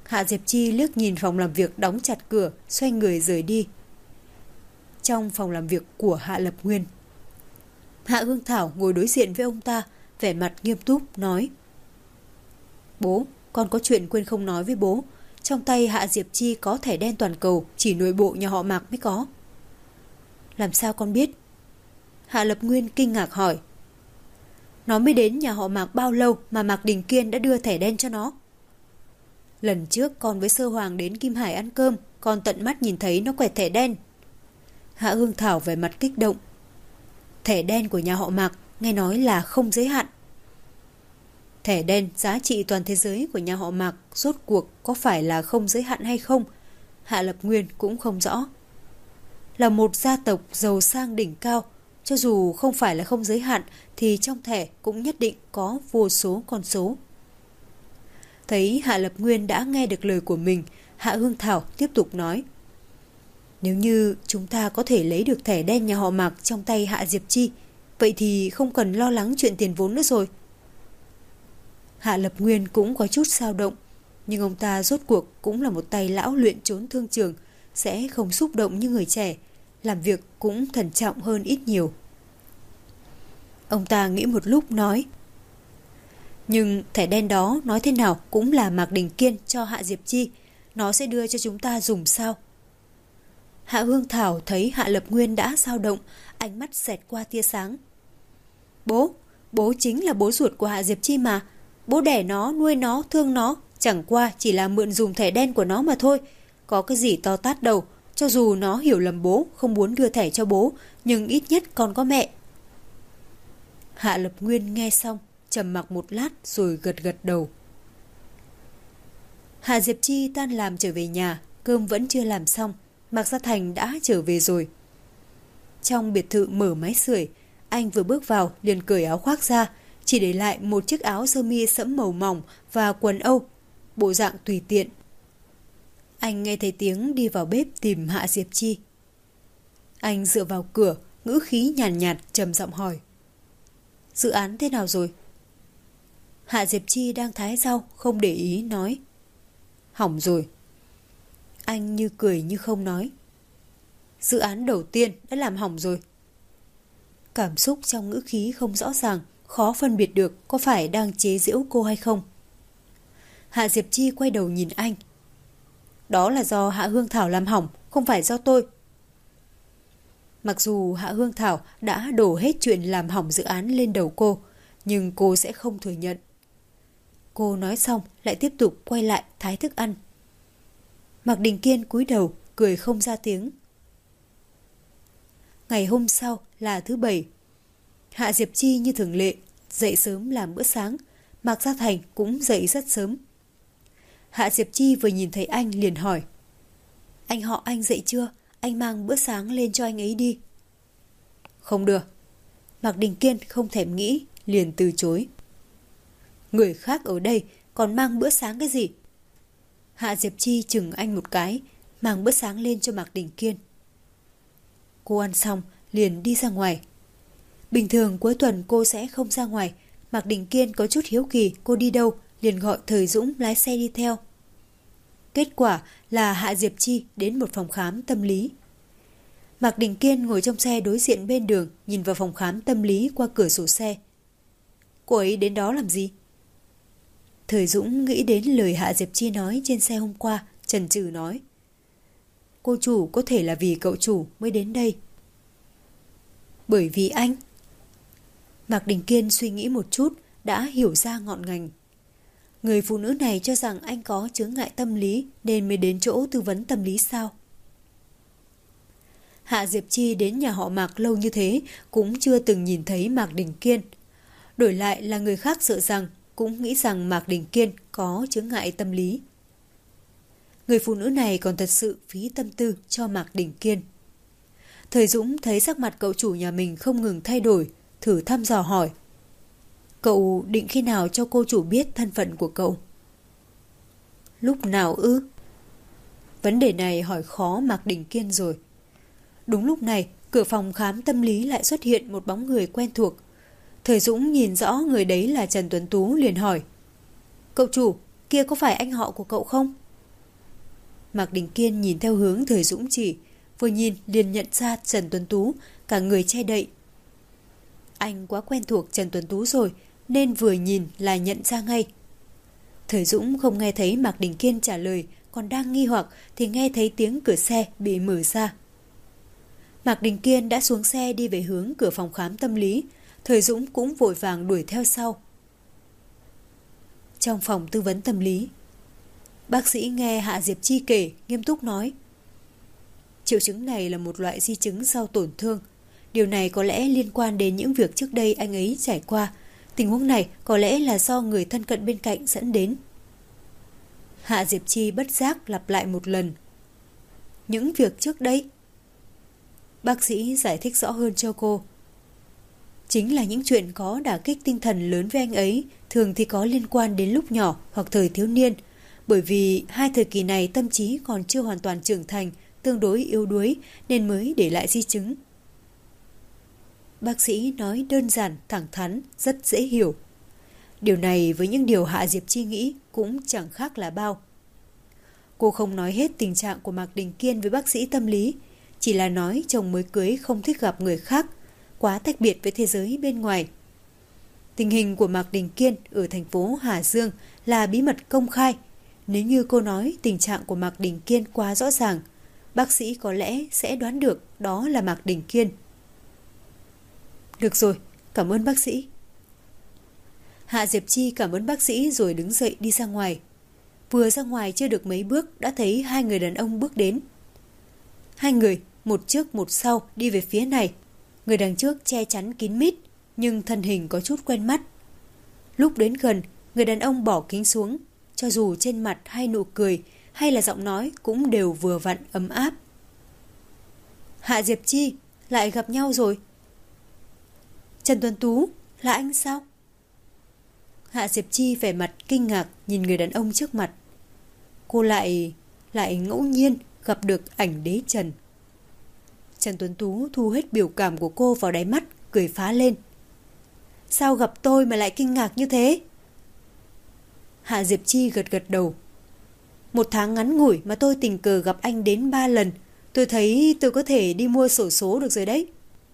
Hạ Diệp Chi liếc nhìn phòng làm việc đóng chặt cửa, xoay người rời đi. Trong phòng làm việc của Hạ Lập Nguyên, Hạ Hương Thảo ngồi đối diện với ông ta, vẻ mặt nghiêm túc nói: Bố, con có chuyện quên không nói với bố. Trong tay Hạ Diệp Chi có thẻ đen toàn cầu, chỉ nội bộ nhà họ Mạc mới có. Làm sao con biết? Hạ Lập Nguyên kinh ngạc hỏi. Nó mới đến nhà họ Mạc bao lâu mà Mạc Đình Kiên đã đưa thẻ đen cho nó? Lần trước con với Sơ Hoàng đến Kim Hải ăn cơm, con tận mắt nhìn thấy nó quẹt thẻ đen. Hạ Hương Thảo vẻ mặt kích động. Thẻ đen của nhà họ Mạc nghe nói là không giới hạn. Thẻ đen giá trị toàn thế giới của nhà họ Mạc rốt cuộc có phải là không giới hạn hay không? Hạ Lập Nguyên cũng không rõ. Là một gia tộc giàu sang đỉnh cao, cho dù không phải là không giới hạn thì trong thẻ cũng nhất định có vô số con số. Thấy Hạ Lập Nguyên đã nghe được lời của mình, Hạ Hương Thảo tiếp tục nói. Nếu như chúng ta có thể lấy được thẻ đen nhà họ Mạc trong tay Hạ Diệp Chi, vậy thì không cần lo lắng chuyện tiền vốn nữa rồi. Hạ Lập Nguyên cũng có chút dao động, nhưng ông ta rốt cuộc cũng là một tay lão luyện trốn thương trường, sẽ không xúc động như người trẻ, làm việc cũng thận trọng hơn ít nhiều. Ông ta nghĩ một lúc nói. Nhưng thẻ đen đó nói thế nào cũng là Mạc Đình Kiên cho Hạ Diệp Chi, nó sẽ đưa cho chúng ta dùng sao? Hạ Hương Thảo thấy Hạ Lập Nguyên đã dao động, ánh mắt xẹt qua tia sáng. Bố chính là bố ruột của Hạ Diệp Chi mà. Bố đẻ nó, nuôi nó, thương nó, chẳng qua chỉ là mượn dùng thẻ đen của nó mà thôi. Có cái gì to tát đâu, cho dù nó hiểu lầm bố, không muốn đưa thẻ cho bố, nhưng ít nhất còn có mẹ. Hạ Lập Nguyên nghe xong, trầm mặc một lát rồi gật gật đầu. Hạ Diệp Chi tan làm trở về nhà, cơm vẫn chưa làm xong, Mạc Gia Thành đã trở về rồi. Trong biệt thự mở máy sưởi, anh vừa bước vào liền cởi áo khoác ra, chỉ để lại một chiếc áo sơ mi sẫm màu mỏng và quần Âu, bộ dạng tùy tiện. Anh nghe thấy tiếng đi vào bếp tìm Hạ Diệp Chi. Anh dựa vào cửa, ngữ khí nhàn nhạt trầm giọng hỏi. Dự án thế nào rồi? Hạ Diệp Chi đang thái rau, không để ý nói. Hỏng rồi. Anh như cười như không nói. Dự án đầu tiên đã làm hỏng rồi. Cảm xúc trong ngữ khí không rõ ràng, khó phân biệt được có phải đang chế giễu cô hay không. Hạ Diệp Chi quay đầu nhìn anh. Đó là do Hạ Hương Thảo làm hỏng, không phải do tôi. Mặc dù Hạ Hương Thảo đã đổ hết chuyện làm hỏng dự án lên đầu cô, nhưng cô sẽ không thừa nhận. Cô nói xong lại tiếp tục quay lại thái thức ăn. Mạc Đình Kiên cúi đầu, cười không ra tiếng. Ngày hôm sau là thứ Bảy. Hạ Diệp Chi như thường lệ, dậy sớm làm bữa sáng. Mạc Gia Thành cũng dậy rất sớm. Hạ Diệp Chi vừa nhìn thấy anh liền hỏi. Anh họ anh dậy chưa? Anh mang bữa sáng lên cho anh ấy đi. Không được. Mạc Đình Kiên không thèm nghĩ, liền từ chối. Người khác ở đây còn mang bữa sáng cái gì? Hạ Diệp Chi chừng anh một cái, mang bữa sáng lên cho Mạc Đình Kiên. Cô ăn xong liền đi ra ngoài. Bình thường cuối tuần cô sẽ không ra ngoài. Mạc Đình Kiên có chút hiếu kỳ cô đi đâu, liền gọi Thời Dũng lái xe đi theo. Kết quả là Hạ Diệp Chi đến một phòng khám tâm lý. Mạc Đình Kiên ngồi trong xe đối diện bên đường, nhìn vào phòng khám tâm lý qua cửa sổ xe. Cô ấy đến đó làm gì? Thời Dũng nghĩ đến lời Hạ Diệp Chi nói trên xe hôm qua, chần chừ nói. Cô chủ có thể là vì cậu chủ mới đến đây. Bởi vì anh. Mạc Đình Kiên suy nghĩ một chút, đã hiểu ra ngọn ngành. Người phụ nữ này cho rằng anh có chướng ngại tâm lý nên mới đến chỗ tư vấn tâm lý sao? Hạ Diệp Chi đến nhà họ Mạc lâu như thế cũng chưa từng nhìn thấy Mạc Đình Kiên. Đổi lại là người khác sợ rằng cũng nghĩ rằng Mạc Đình Kiên có chướng ngại tâm lý. Người phụ nữ này còn thật sự phí tâm tư cho Mạc Đình Kiên. Thời Dũng thấy sắc mặt cậu chủ nhà mình không ngừng thay đổi, thử thăm dò hỏi. Cậu định khi nào cho cô chủ biết thân phận của cậu? Lúc nào ư? Vấn đề này hỏi khó Mạc Đình Kiên rồi. Đúng lúc này, cửa phòng khám tâm lý lại xuất hiện một bóng người quen thuộc. Thời Dũng nhìn rõ người đấy là Trần Tuấn Tú liền hỏi. Cậu chủ, kia có phải anh họ của cậu không? Mạc Đình Kiên nhìn theo hướng Thời Dũng chỉ, vừa nhìn liền nhận ra Trần Tuấn Tú, cả người che đậy. Anh quá quen thuộc Trần Tuấn Tú rồi, nên vừa nhìn là nhận ra ngay. Thời Dũng không nghe thấy Mạc Đình Kiên trả lời, còn đang nghi hoặc thì nghe thấy tiếng cửa xe bị mở ra. Mạc Đình Kiên đã xuống xe đi về hướng cửa phòng khám tâm lý, Thời Dũng cũng vội vàng đuổi theo sau. Trong phòng tư vấn tâm lý, bác sĩ nghe Hạ Diệp Chi kể, nghiêm túc nói: triệu chứng này là một loại di chứng sau tổn thương. Điều này có lẽ liên quan đến những việc trước đây anh ấy trải qua. Tình huống này có lẽ là do người thân cận bên cạnh dẫn đến. Hạ Diệp Chi bất giác lặp lại một lần: những việc trước đây. Bác sĩ giải thích rõ hơn cho cô: chính là những chuyện có đả kích tinh thần lớn với anh ấy, thường thì có liên quan đến lúc nhỏ hoặc thời thiếu niên. Bởi vì hai thời kỳ này tâm trí còn chưa hoàn toàn trưởng thành, tương đối yếu đuối nên mới để lại di chứng. Bác sĩ nói đơn giản, thẳng thắn, rất dễ hiểu. Điều này với những điều Hạ Diệp Chi nghĩ cũng chẳng khác là bao. Cô không nói hết tình trạng của Mạc Đình Kiên với bác sĩ tâm lý, chỉ là nói chồng mới cưới không thích gặp người khác, quá tách biệt với thế giới bên ngoài. Tình hình của Mạc Đình Kiên ở thành phố Hà Dương là bí mật công khai. Nếu như cô nói tình trạng của Mạc Đình Kiên quá rõ ràng, bác sĩ có lẽ sẽ đoán được đó là Mạc Đình Kiên. Được rồi, cảm ơn bác sĩ. Hạ Diệp Chi cảm ơn bác sĩ rồi đứng dậy đi ra ngoài. Vừa ra ngoài chưa được mấy bước đã thấy hai người đàn ông bước đến. Hai người, một trước một sau đi về phía này. Người đằng trước che chắn kín mít, nhưng thân hình có chút quen mắt. Lúc đến gần, người đàn ông bỏ kính xuống, cho dù trên mặt hay nụ cười hay là giọng nói cũng đều vừa vặn ấm áp. Hạ Diệp Chi, lại gặp nhau rồi. Trần Tuấn Tú, là anh sao? Hạ Diệp Chi vẻ mặt kinh ngạc nhìn người đàn ông trước mặt. Cô lại ngẫu nhiên gặp được ảnh đế Trần. Trần Tuấn Tú thu hết biểu cảm của cô vào đáy mắt, cười phá lên. Sao gặp tôi mà lại kinh ngạc như thế? Hạ Diệp Chi gật gật đầu. 1 tháng ngắn ngủi mà tôi tình cờ gặp anh đến 3 lần. Tôi thấy tôi có thể đi mua xổ số được rồi đấy.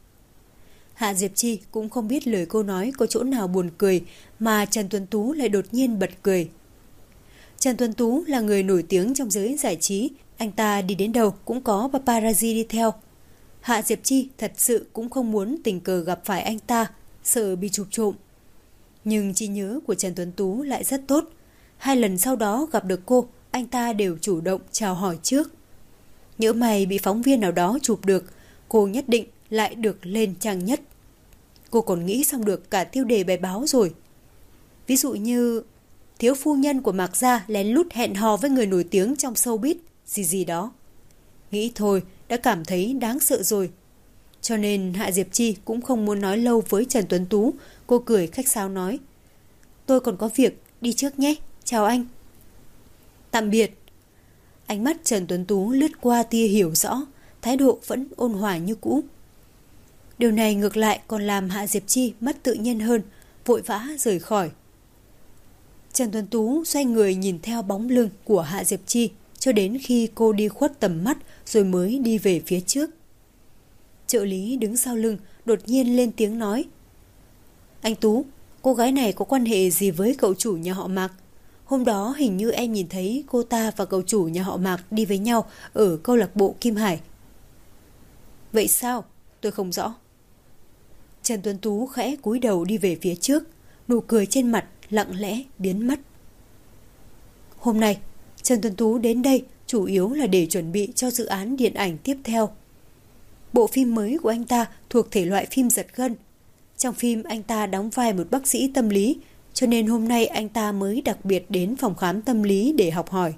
Hạ Diệp Chi cũng không biết lời cô nói có chỗ nào buồn cười mà Trần Tuấn Tú lại đột nhiên bật cười. Trần Tuấn Tú là người nổi tiếng trong giới giải trí, anh ta đi đến đâu cũng có paparazzi đi theo. Hạ Diệp Chi thật sự cũng không muốn tình cờ gặp phải anh ta, sợ bị chụp trộm. Nhưng trí nhớ của Trần Tuấn Tú lại rất tốt. 2 lần sau đó gặp được cô, anh ta đều chủ động chào hỏi trước. Nhỡ mày bị phóng viên nào đó chụp được, cô nhất định lại được lên trang nhất. Cô còn nghĩ xong được cả tiêu đề bài báo rồi. Ví dụ như thiếu phu nhân của Mạc Gia lén lút hẹn hò với người nổi tiếng trong showbiz, gì đó. Nghĩ thôi đã cảm thấy đáng sợ rồi. Cho nên Hạ Diệp Chi cũng không muốn nói lâu với Trần Tuấn Tú. Cô cười khách sáo nói: tôi còn có việc, đi trước nhé, chào anh. Tạm biệt. Ánh mắt Trần Tuấn Tú lướt qua tia hiểu rõ, thái độ vẫn ôn hòa như cũ. Điều này ngược lại còn làm Hạ Diệp Chi mất tự nhiên hơn, vội vã rời khỏi. Trần Tuấn Tú xoay người nhìn theo bóng lưng của Hạ Diệp Chi cho đến khi cô đi khuất tầm mắt rồi mới đi về phía trước. Trợ lý đứng sau lưng đột nhiên lên tiếng nói: anh Tú, cô gái này có quan hệ gì với cậu chủ nhà họ Mạc? Hôm đó hình như em nhìn thấy cô ta và cậu chủ nhà họ Mạc đi với nhau ở câu lạc bộ Kim Hải. Vậy sao? Tôi không rõ. Trần Tuấn Tú khẽ cúi đầu đi về phía trước, nụ cười trên mặt lặng lẽ biến mất. Hôm nay, Trần Tuấn Tú đến đây chủ yếu là để chuẩn bị cho dự án điện ảnh tiếp theo. Bộ phim mới của anh ta thuộc thể loại phim giật gân. Trong phim anh ta đóng vai một bác sĩ tâm lý, cho nên hôm nay anh ta mới đặc biệt đến phòng khám tâm lý để học hỏi.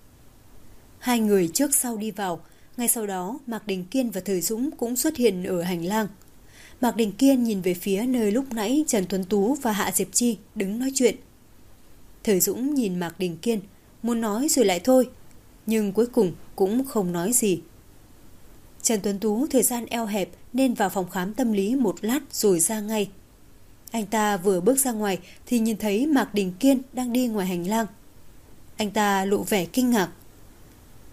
Hai người trước sau đi vào, ngay sau đó Mạc Đình Kiên và Thời Dũng cũng xuất hiện ở hành lang. Mạc Đình Kiên nhìn về phía nơi lúc nãy Trần Tuấn Tú và Hạ Diệp Chi đứng nói chuyện. Thời Dũng nhìn Mạc Đình Kiên, muốn nói rồi lại thôi, nhưng cuối cùng cũng không nói gì. Trần Tuấn Tú thời gian eo hẹp nên vào phòng khám tâm lý một lát rồi ra ngay. Anh ta vừa bước ra ngoài thì nhìn thấy Mạc Đình Kiên đang đi ngoài hành lang. Anh ta lộ vẻ kinh ngạc.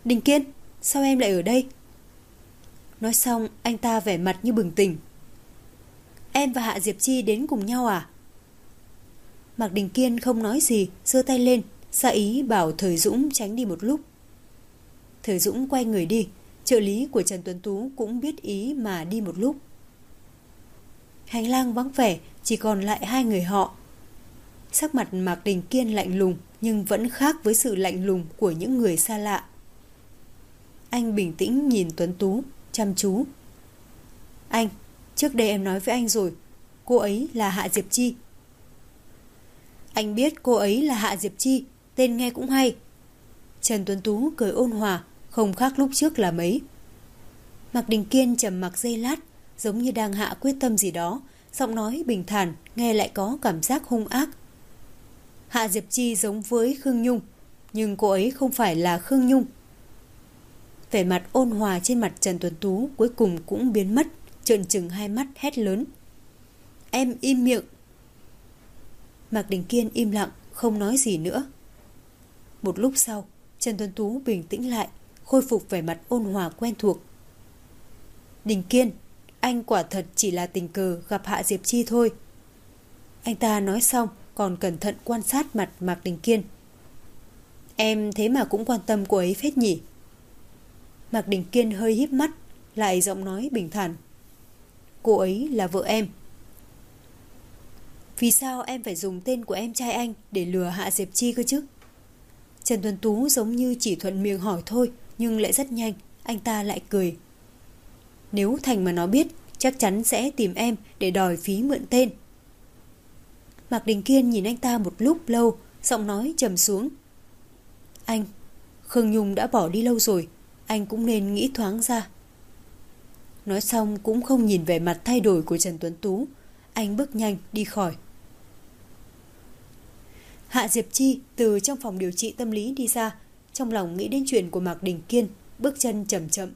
Đình Kiên, sao em lại ở đây? Nói xong, anh ta vẻ mặt như bừng tỉnh. Em và Hạ Diệp Chi đến cùng nhau à? Mạc Đình Kiên không nói gì, giơ tay lên, ra ý bảo Thời Dũng tránh đi một lúc. Thời Dũng quay người đi, trợ lý của Trần Tuấn Tú cũng biết ý mà đi một lúc. Hành lang vắng vẻ, chỉ còn lại hai người họ. Sắc mặt Mạc Đình Kiên lạnh lùng nhưng vẫn khác với sự lạnh lùng của những người xa lạ. Anh bình tĩnh nhìn Tuấn Tú, chăm chú. Anh, trước đây em nói với anh rồi, cô ấy là Hạ Diệp Chi. Anh biết cô ấy là Hạ Diệp Chi, tên nghe cũng hay. Trần Tuấn Tú cười ôn hòa, không khác lúc trước là mấy. Mạc Đình Kiên trầm mặc giây lát, giống như đang hạ quyết tâm gì đó, giọng nói bình thản, nghe lại có cảm giác hung ác. Hạ Diệp Chi giống với Khương Nhung, nhưng cô ấy không phải là Khương Nhung. Vẻ mặt ôn hòa trên mặt Trần Tuấn Tú cuối cùng cũng biến mất, trợn trừng hai mắt hét lớn. Em im miệng. Mạc Đình Kiên im lặng, không nói gì nữa. Một lúc sau, Trần Tuấn Tú bình tĩnh lại, khôi phục vẻ mặt ôn hòa quen thuộc. Đình Kiên, anh quả thật chỉ là tình cờ gặp Hạ Diệp Chi thôi. Anh ta nói xong còn cẩn thận quan sát mặt Mạc Đình Kiên. Em thế mà cũng quan tâm cô ấy phết nhỉ? Mạc Đình Kiên hơi híp mắt, lại giọng nói bình thản. Cô ấy là vợ em. Vì sao em phải dùng tên của em trai anh để lừa Hạ Diệp Chi cơ chứ? Trần Tuấn Tú giống như chỉ thuận miệng hỏi thôi, nhưng lại rất nhanh, anh ta lại cười. Nếu Thành mà nó biết, chắc chắn sẽ tìm em để đòi phí mượn tên. Mạc Đình Kiên nhìn anh ta một lúc lâu, giọng nói trầm xuống. Anh, Khương Nhung đã bỏ đi lâu rồi, anh cũng nên nghĩ thoáng ra. Nói xong cũng không nhìn về mặt thay đổi của Trần Tuấn Tú, anh bước nhanh đi khỏi. Hạ Diệp Chi từ trong phòng điều trị tâm lý đi ra, trong lòng nghĩ đến chuyện của Mạc Đình Kiên, bước chân chậm chậm.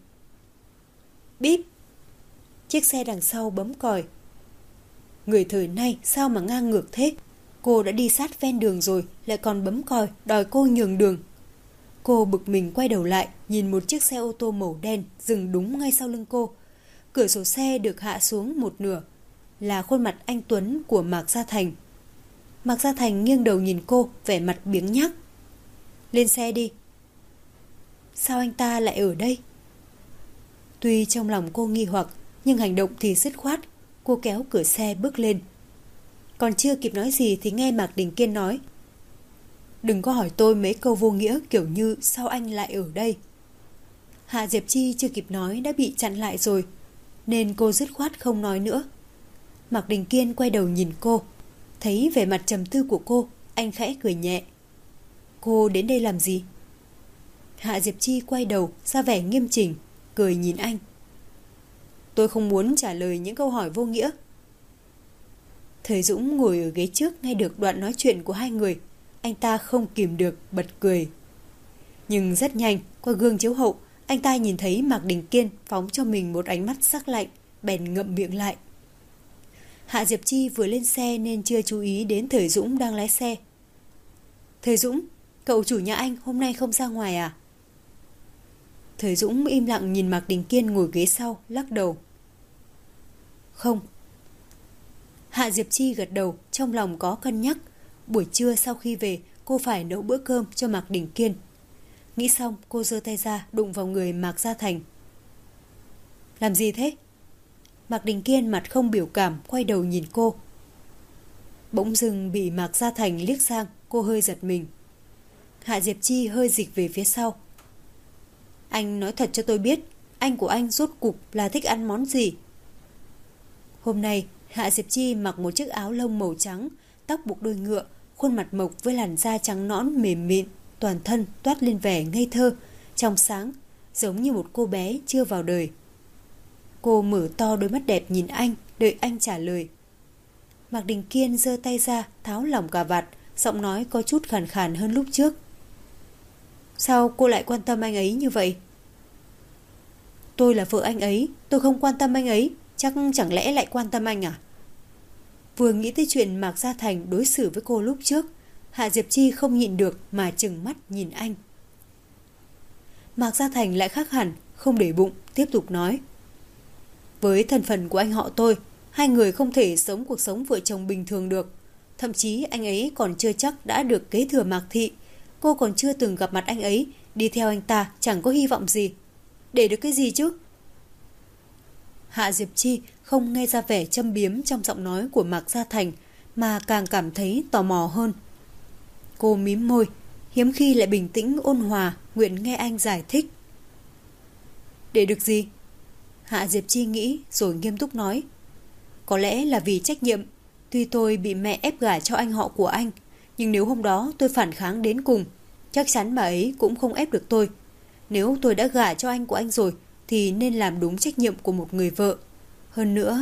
Bíp! Chiếc xe đằng sau bấm còi. Người thời nay sao mà ngang ngược thế? Cô đã đi sát ven đường rồi, lại còn bấm còi đòi cô nhường đường. Cô bực mình quay đầu lại, nhìn một chiếc xe ô tô màu đen dừng đúng ngay sau lưng cô. Cửa sổ xe được hạ xuống một nửa, là khuôn mặt anh Tuấn của Mạc Gia Thành. Mạc Gia Thành nghiêng đầu nhìn cô, vẻ mặt biếng nhác. Lên xe đi. Sao anh ta lại ở đây? Tuy trong lòng cô nghi hoặc, nhưng hành động thì dứt khoát. Cô kéo cửa xe bước lên. Còn chưa kịp nói gì thì nghe Mạc Đình Kiên nói. Đừng có hỏi tôi mấy câu vô nghĩa kiểu như sao anh lại ở đây. Hạ Diệp Chi chưa kịp nói đã bị chặn lại rồi, nên cô dứt khoát không nói nữa. Mạc Đình Kiên quay đầu nhìn cô, thấy vẻ mặt trầm tư của cô, anh khẽ cười nhẹ. Cô đến đây làm gì? Hạ Diệp Chi quay đầu ra vẻ nghiêm chỉnh, cười nhìn anh. Tôi không muốn trả lời những câu hỏi vô nghĩa. Thời Dũng ngồi ở ghế trước nghe được đoạn nói chuyện của hai người, anh ta không kìm được bật cười. Nhưng rất nhanh, qua gương chiếu hậu, anh ta nhìn thấy Mạc Đình Kiên phóng cho mình một ánh mắt sắc lạnh, bèn ngậm miệng lại. Hạ Diệp Chi vừa lên xe nên chưa chú ý đến Thời Dũng đang lái xe. Thời Dũng, cậu chủ nhà anh hôm nay không ra ngoài à? Thời Dũng im lặng nhìn Mạc Đình Kiên ngồi ghế sau, lắc đầu. Không. Hạ Diệp Chi gật đầu, trong lòng có cân nhắc. Buổi trưa sau khi về, cô phải nấu bữa cơm cho Mạc Đình Kiên. Nghĩ xong, cô giơ tay ra, đụng vào người Mạc Gia Thành. Làm gì thế? Mạc Đình Kiên mặt không biểu cảm, quay đầu nhìn cô. Bỗng dưng bị Mạc Gia Thành liếc sang, cô hơi giật mình. Hạ Diệp Chi hơi dịch về phía sau. Anh nói thật cho tôi biết, anh của anh rốt cục là thích ăn món gì? Hôm nay, Hạ Diệp Chi mặc một chiếc áo lông màu trắng, tóc buộc đuôi ngựa, khuôn mặt mộc với làn da trắng nõn mềm mịn, toàn thân toát lên vẻ ngây thơ, trong sáng, giống như một cô bé chưa vào đời. Cô mở to đôi mắt đẹp nhìn anh, đợi anh trả lời. Mạc Đình Kiên giơ tay ra, tháo lỏng cà vạt, giọng nói có chút khàn khàn hơn lúc trước. Sao cô lại quan tâm anh ấy như vậy? Tôi là vợ anh ấy, tôi không quan tâm anh ấy, chẳng lẽ lại quan tâm anh à? Vừa nghĩ tới chuyện Mạc Gia Thành đối xử với cô lúc trước, Hạ Diệp Chi không nhịn được mà trừng mắt nhìn anh. Mạc Gia Thành lại khác hẳn, không để bụng, tiếp tục nói. Với thân phận của anh họ tôi, hai người không thể sống cuộc sống vợ chồng bình thường được. Thậm chí anh ấy còn chưa chắc đã được kế thừa Mạc Thị. Cô còn chưa từng gặp mặt anh ấy, đi theo anh ta chẳng có hy vọng gì. Để được cái gì chứ? Hạ Diệp Chi không nghe ra vẻ châm biếm trong giọng nói của Mạc Gia Thành, mà càng cảm thấy tò mò hơn. Cô mím môi, hiếm khi lại bình tĩnh ôn hòa, nguyện nghe anh giải thích. Để được gì? Hạ Diệp Chi nghĩ rồi nghiêm túc nói. Có lẽ là vì trách nhiệm. Tuy tôi bị mẹ ép gả cho anh họ của anh, nhưng nếu hôm đó tôi phản kháng đến cùng, chắc chắn bà ấy cũng không ép được tôi. Nếu tôi đã gả cho anh của anh rồi, thì nên làm đúng trách nhiệm của một người vợ. Hơn nữa...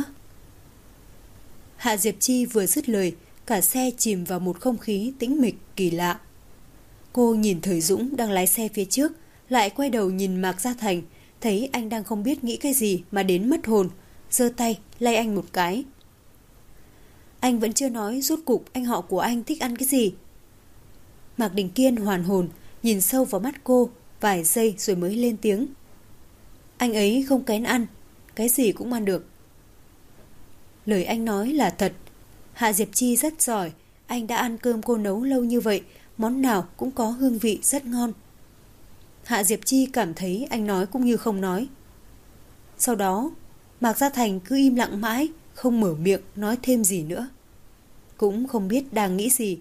Hạ Diệp Chi vừa dứt lời, cả xe chìm vào một không khí tĩnh mịch kỳ lạ. Cô nhìn Thời Dũng đang lái xe phía trước, lại quay đầu nhìn Mạc Gia Thành, thấy anh đang không biết nghĩ cái gì mà đến mất hồn, giơ tay lay anh một cái. Anh vẫn chưa nói rốt cục anh họ của anh thích ăn cái gì. Mạc Đình Kiên hoàn hồn, nhìn sâu vào mắt cô, vài giây rồi mới lên tiếng. Anh ấy không kén ăn, cái gì cũng ăn được. Lời anh nói là thật. Hạ Diệp Chi rất giỏi, anh đã ăn cơm cô nấu lâu như vậy, món nào cũng có hương vị rất ngon. Hạ Diệp Chi cảm thấy anh nói cũng như không nói. Sau đó, Mạc Gia Thành cứ im lặng mãi, không mở miệng nói thêm gì nữa. Cũng không biết đang nghĩ gì.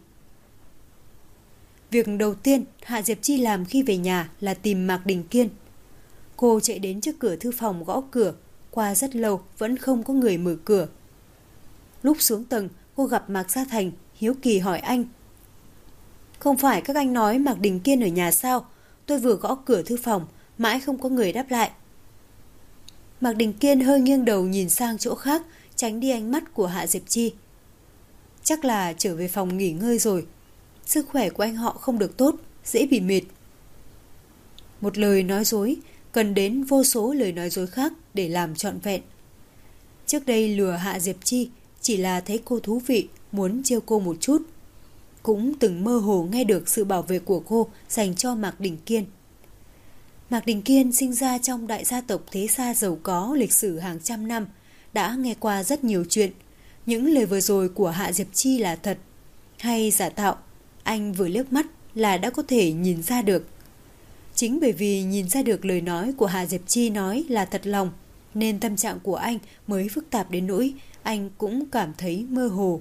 Việc đầu tiên Hạ Diệp Chi làm khi về nhà là tìm Mạc Đình Kiên. Cô chạy đến trước cửa thư phòng gõ cửa, qua rất lâu vẫn không có người mở cửa. Lúc xuống tầng, cô gặp Mạc Gia Thành, hiếu kỳ hỏi anh. Không phải các anh nói Mạc Đình Kiên ở nhà sao? Tôi vừa gõ cửa thư phòng, mãi không có người đáp lại. Mạc Đình Kiên hơi nghiêng đầu nhìn sang chỗ khác, tránh đi ánh mắt của Hạ Diệp Chi. Chắc là trở về phòng nghỉ ngơi rồi. Sức khỏe của anh họ không được tốt, dễ bị mệt. Một lời nói dối cần đến vô số lời nói dối khác để làm trọn vẹn. Trước đây lừa Hạ Diệp Chi chỉ là thấy cô thú vị, muốn trêu cô một chút. Cũng từng mơ hồ nghe được sự bảo vệ của cô dành cho Mạc Đình Kiên. Mạc Đình Kiên sinh ra trong đại gia tộc thế gia giàu có lịch sử hàng trăm năm, đã nghe qua rất nhiều chuyện. Những lời vừa rồi của Hạ Diệp Chi là thật hay giả tạo, anh vừa liếc mắt là đã có thể nhìn ra được. Chính bởi vì nhìn ra được lời nói của Hạ Diệp Chi nói là thật lòng, nên tâm trạng của anh mới phức tạp đến nỗi anh cũng cảm thấy mơ hồ.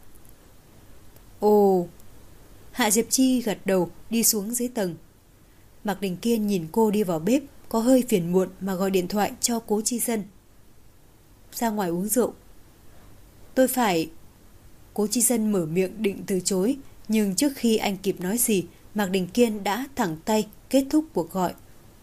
Ồ! Hạ Diệp Chi gật đầu đi xuống dưới tầng. Mạc Đình Kiên nhìn cô đi vào bếp, có hơi phiền muộn mà gọi điện thoại cho Cố Chi Dân. Ra ngoài uống rượu. Tôi phải... Cố Chi Dân mở miệng định từ chối, nhưng trước khi anh kịp nói gì, Mạc Đình Kiên đã thẳng tay kết thúc cuộc gọi.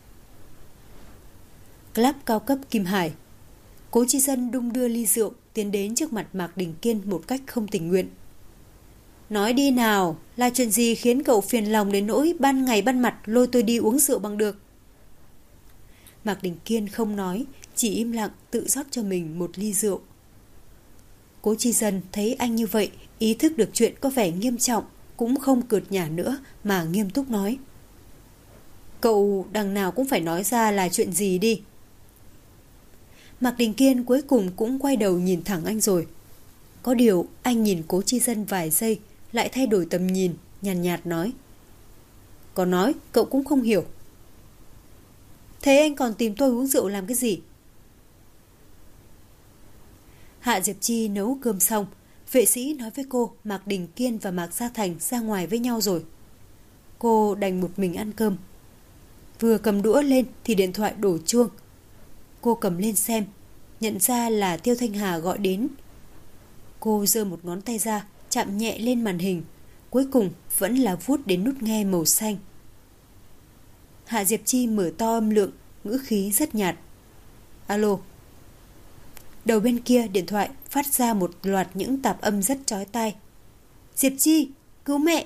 Club cao cấp Kim Hải. Cố Chi Dân đung đưa ly rượu tiến đến trước mặt Mạc Đình Kiên một cách không tình nguyện. Nói đi nào, là chuyện gì khiến cậu phiền lòng đến nỗi ban ngày ban mặt lôi tôi đi uống rượu bằng được? Mạc Đình Kiên không nói, chỉ im lặng tự rót cho mình một ly rượu. Cố Chi Dân thấy anh như vậy, ý thức được chuyện có vẻ nghiêm trọng, cũng không cợt nhả nữa mà nghiêm túc nói. Cậu đằng nào cũng phải nói ra là chuyện gì đi. Mạc Đình Kiên cuối cùng cũng quay đầu nhìn thẳng anh rồi. Có điều anh nhìn Cố Chi Dân vài giây, lại thay đổi tầm nhìn, nhàn nhạt nói. Còn nói cậu cũng không hiểu. Thế anh còn tìm tôi uống rượu làm cái gì? Hạ Diệp Chi nấu cơm xong, vệ sĩ nói với cô Mạc Đình Kiên và Mạc Gia Thành ra ngoài với nhau rồi. Cô đành một mình ăn cơm. Vừa cầm đũa lên thì điện thoại đổ chuông. Cô cầm lên xem, nhận ra là Tiêu Thanh Hà gọi đến. Cô giơ một ngón tay ra, chạm nhẹ lên màn hình, cuối cùng vẫn là vuốt đến nút nghe màu xanh. Hạ Diệp Chi mở to âm lượng, ngữ khí rất nhạt. Alo. Đầu bên kia điện thoại phát ra một loạt những tạp âm rất chói tai. Diệp Chi, cứu mẹ!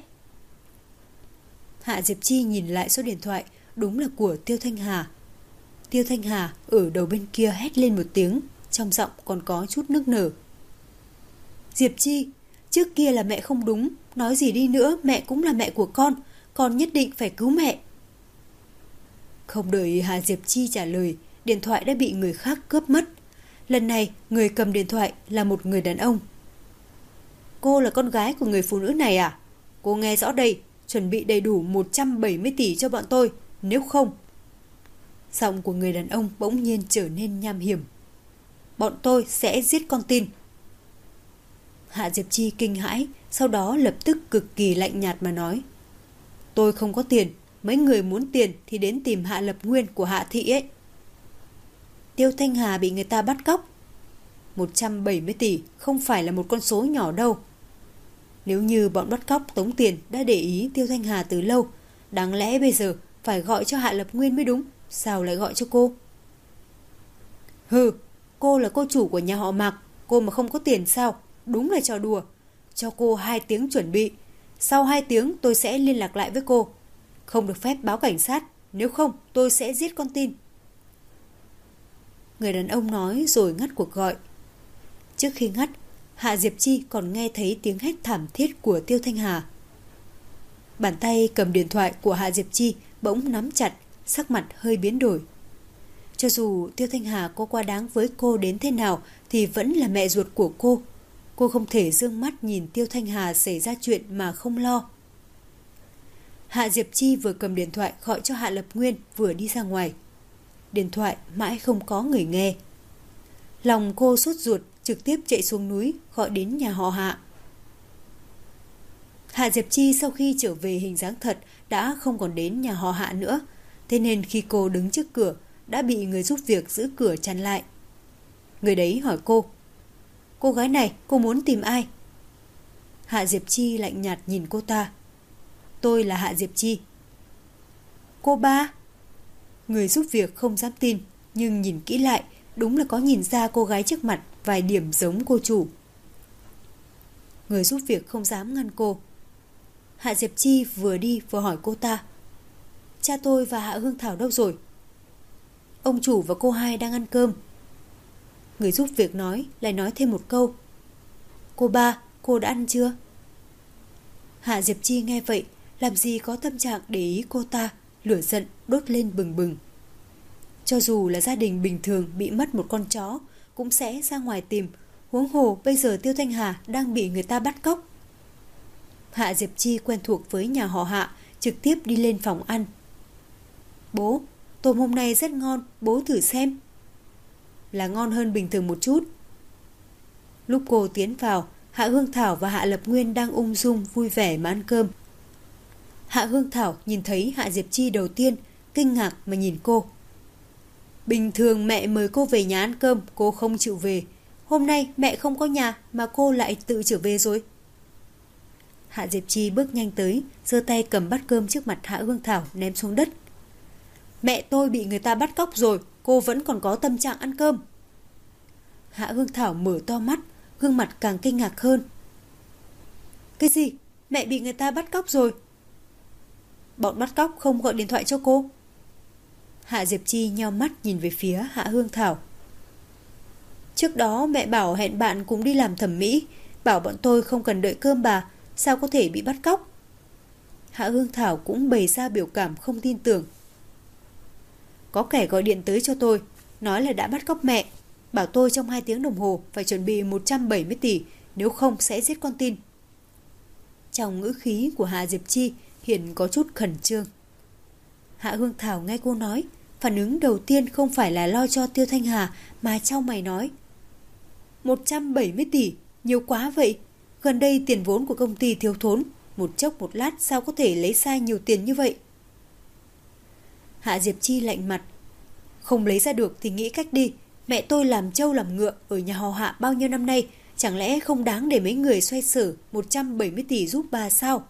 Hạ Diệp Chi nhìn lại số điện thoại, đúng là của Tiêu Thanh Hà. Tiêu Thanh Hà ở đầu bên kia hét lên một tiếng, trong giọng còn có chút nức nở. Diệp Chi, trước kia là mẹ không đúng, nói gì đi nữa mẹ cũng là mẹ của con nhất định phải cứu mẹ. Không đợi Hạ Diệp Chi trả lời, điện thoại đã bị người khác cướp mất. Lần này, người cầm điện thoại là một người đàn ông. Cô là con gái của người phụ nữ này à? Cô nghe rõ đây, chuẩn bị đầy đủ 170 tỷ cho bọn tôi, nếu không. Giọng của người đàn ông bỗng nhiên trở nên nham hiểm. Bọn tôi sẽ giết con tin. Hạ Diệp Chi kinh hãi, sau đó lập tức cực kỳ lạnh nhạt mà nói. Tôi không có tiền, mấy người muốn tiền thì đến tìm Hạ Lập Nguyên của Hạ Thị ấy. Tiêu Thanh Hà bị người ta bắt cóc. 170 tỷ không phải là một con số nhỏ đâu. Nếu như bọn bắt cóc tống tiền đã để ý Tiêu Thanh Hà từ lâu, đáng lẽ bây giờ phải gọi cho Hạ Lập Nguyên mới đúng. Sao lại gọi cho cô? Hừ, cô là cô chủ của nhà họ Mạc, cô mà không có tiền sao? Đúng là trò đùa. Cho cô 2 tiếng chuẩn bị. Sau 2 tiếng tôi sẽ liên lạc lại với cô. Không được phép báo cảnh sát, nếu không tôi sẽ giết con tin. Người đàn ông nói rồi ngắt cuộc gọi. Trước khi ngắt, Hạ Diệp Chi còn nghe thấy tiếng hét thảm thiết của Tiêu Thanh Hà. Bàn tay cầm điện thoại của Hạ Diệp Chi bỗng nắm chặt, sắc mặt hơi biến đổi. Cho dù Tiêu Thanh Hà có quá đáng với cô đến thế nào thì vẫn là mẹ ruột của cô. Cô không thể dương mắt nhìn Tiêu Thanh Hà xảy ra chuyện mà không lo. Hạ Diệp Chi vừa cầm điện thoại gọi cho Hạ Lập Nguyên vừa đi ra ngoài. Điện thoại mãi không có người nghe. Lòng cô sốt ruột, trực tiếp chạy xuống núi gọi đến nhà họ Hạ. Hạ Diệp Chi sau khi trở về hình dáng thật đã không còn đến nhà họ Hạ nữa. Thế nên khi cô đứng trước cửa đã bị người giúp việc giữ cửa chặn lại. Người đấy hỏi cô gái này cô muốn tìm ai? Hạ Diệp Chi lạnh nhạt nhìn cô ta. Tôi là Hạ Diệp Chi. Cô ba? Người giúp việc không dám tin, nhưng nhìn kỹ lại đúng là có nhìn ra cô gái trước mặt vài điểm giống cô chủ. Người giúp việc không dám ngăn cô. Hạ Diệp Chi vừa đi vừa hỏi cô ta. Cha tôi và Hạ Hương Thảo đâu rồi? Ông chủ và cô hai đang ăn cơm. Người giúp việc lại nói thêm một câu. Cô ba, cô đã ăn chưa? Hạ Diệp Chi nghe vậy, làm gì có tâm trạng để ý cô ta, lửa giận đốt lên bừng bừng. Cho dù là gia đình bình thường bị mất một con chó, cũng sẽ ra ngoài tìm, huống hồ bây giờ Tiêu Thanh Hà đang bị người ta bắt cóc. Hạ Diệp Chi quen thuộc với nhà họ Hạ, trực tiếp đi lên phòng ăn. Bố, tôm hôm nay rất ngon, bố thử xem. Là ngon hơn bình thường một chút. Lúc cô tiến vào, Hạ Hương Thảo và Hạ Lập Nguyên đang ung dung vui vẻ mà ăn cơm. Hạ Hương Thảo nhìn thấy Hạ Diệp Chi đầu tiên, kinh ngạc mà nhìn cô. Bình thường mẹ mời cô về nhà ăn cơm, cô không chịu về. Hôm nay mẹ không có nhà mà cô lại tự trở về rồi. Hạ Diệp Chi bước nhanh tới, giơ tay cầm bát cơm trước mặt Hạ Hương Thảo ném xuống đất. Mẹ tôi bị người ta bắt cóc rồi, cô vẫn còn có tâm trạng ăn cơm. Hạ Hương Thảo mở to mắt, gương mặt càng kinh ngạc hơn. Cái gì? Mẹ bị người ta bắt cóc rồi? Bọn bắt cóc không gọi điện thoại cho cô? Hạ Diệp Chi nheo mắt nhìn về phía Hạ Hương Thảo. Trước đó mẹ bảo hẹn bạn cùng đi làm thẩm mỹ, bảo bọn tôi không cần đợi cơm bà, sao có thể bị bắt cóc? Hạ Hương Thảo cũng bày ra biểu cảm không tin tưởng. Có kẻ gọi điện tới cho tôi, nói là đã bắt cóc mẹ, bảo tôi trong 2 tiếng đồng hồ phải chuẩn bị 170 tỷ, nếu không sẽ giết con tin. Trong ngữ khí của Hạ Diệp Chi hiện có chút khẩn trương. Hạ Hương Thảo nghe cô nói, phản ứng đầu tiên không phải là lo cho Tiêu Thanh Hà mà chau mày nói. 170 tỷ, nhiều quá vậy. Gần đây tiền vốn của công ty thiếu thốn, một chốc một lát sao có thể lấy sai nhiều tiền như vậy? Hạ Diệp Chi lạnh mặt. Không lấy ra được thì nghĩ cách đi. Mẹ tôi làm trâu làm ngựa ở nhà họ Hạ bao nhiêu năm nay, chẳng lẽ không đáng để mấy người xoay sở 170 tỷ giúp bà sao?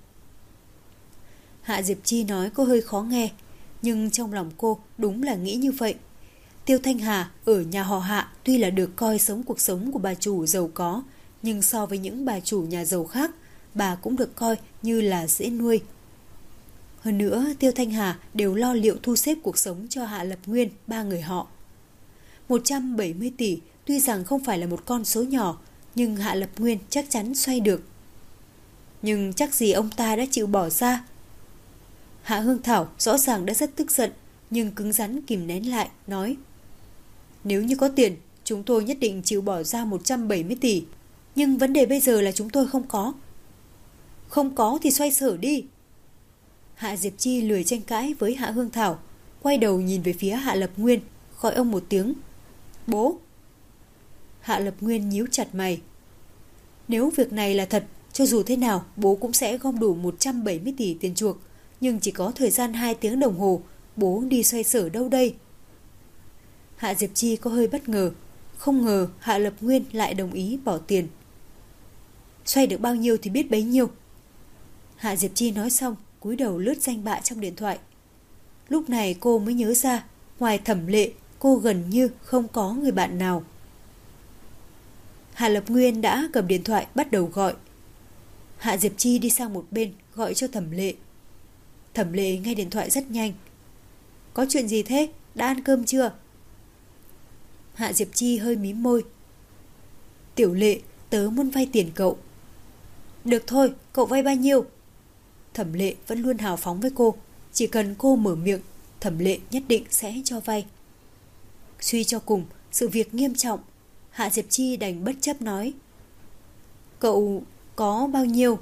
Hạ Diệp Chi nói có hơi khó nghe, nhưng trong lòng cô đúng là nghĩ như vậy. Tiêu Thanh Hà ở nhà họ Hạ tuy là được coi sống cuộc sống của bà chủ giàu có, nhưng so với những bà chủ nhà giàu khác, bà cũng được coi như là dễ nuôi. Hơn nữa, Tiêu Thanh Hà đều lo liệu thu xếp cuộc sống cho Hạ Lập Nguyên, 3 người họ. 170 tỷ tuy rằng không phải là một con số nhỏ, nhưng Hạ Lập Nguyên chắc chắn xoay được. Nhưng chắc gì ông ta đã chịu bỏ ra. Hạ Hương Thảo rõ ràng đã rất tức giận, nhưng cứng rắn kìm nén lại, nói: Nếu như có tiền, chúng tôi nhất định chịu bỏ ra 170 tỷ. Nhưng vấn đề bây giờ là chúng tôi không có. Không có thì xoay sở đi. Hạ Diệp Chi lười tranh cãi với Hạ Hương Thảo, quay đầu nhìn về phía Hạ Lập Nguyên, gọi ông một tiếng: Bố. Hạ Lập Nguyên nhíu chặt mày. Nếu việc này là thật, cho dù thế nào bố cũng sẽ gom đủ 170 tỷ tiền chuộc. Nhưng chỉ có thời gian 2 tiếng đồng hồ, bố đi xoay sở đâu đây? Hạ Diệp Chi có hơi bất ngờ. Không ngờ Hạ Lập Nguyên lại đồng ý bỏ tiền. Xoay được bao nhiêu thì biết bấy nhiêu. Hạ Diệp Chi nói xong, cúi đầu lướt danh bạ trong điện thoại. Lúc này cô mới nhớ ra, ngoài Thẩm Lệ, cô gần như không có người bạn nào. Hạ Lập Nguyên đã cầm điện thoại bắt đầu gọi. Hạ Diệp Chi đi sang một bên gọi cho Thẩm Lệ. Thẩm Lệ nghe điện thoại rất nhanh. Có chuyện gì thế? Đã ăn cơm chưa? Hạ Diệp Chi hơi mím môi. Tiểu Lệ, tớ muốn vay tiền cậu. Được thôi, cậu vay bao nhiêu? Thẩm Lệ vẫn luôn hào phóng với cô. Chỉ cần cô mở miệng, Thẩm Lệ nhất định sẽ cho vay. Suy cho cùng, sự việc nghiêm trọng. Hạ Diệp Chi đành bất chấp nói: Cậu có bao nhiêu?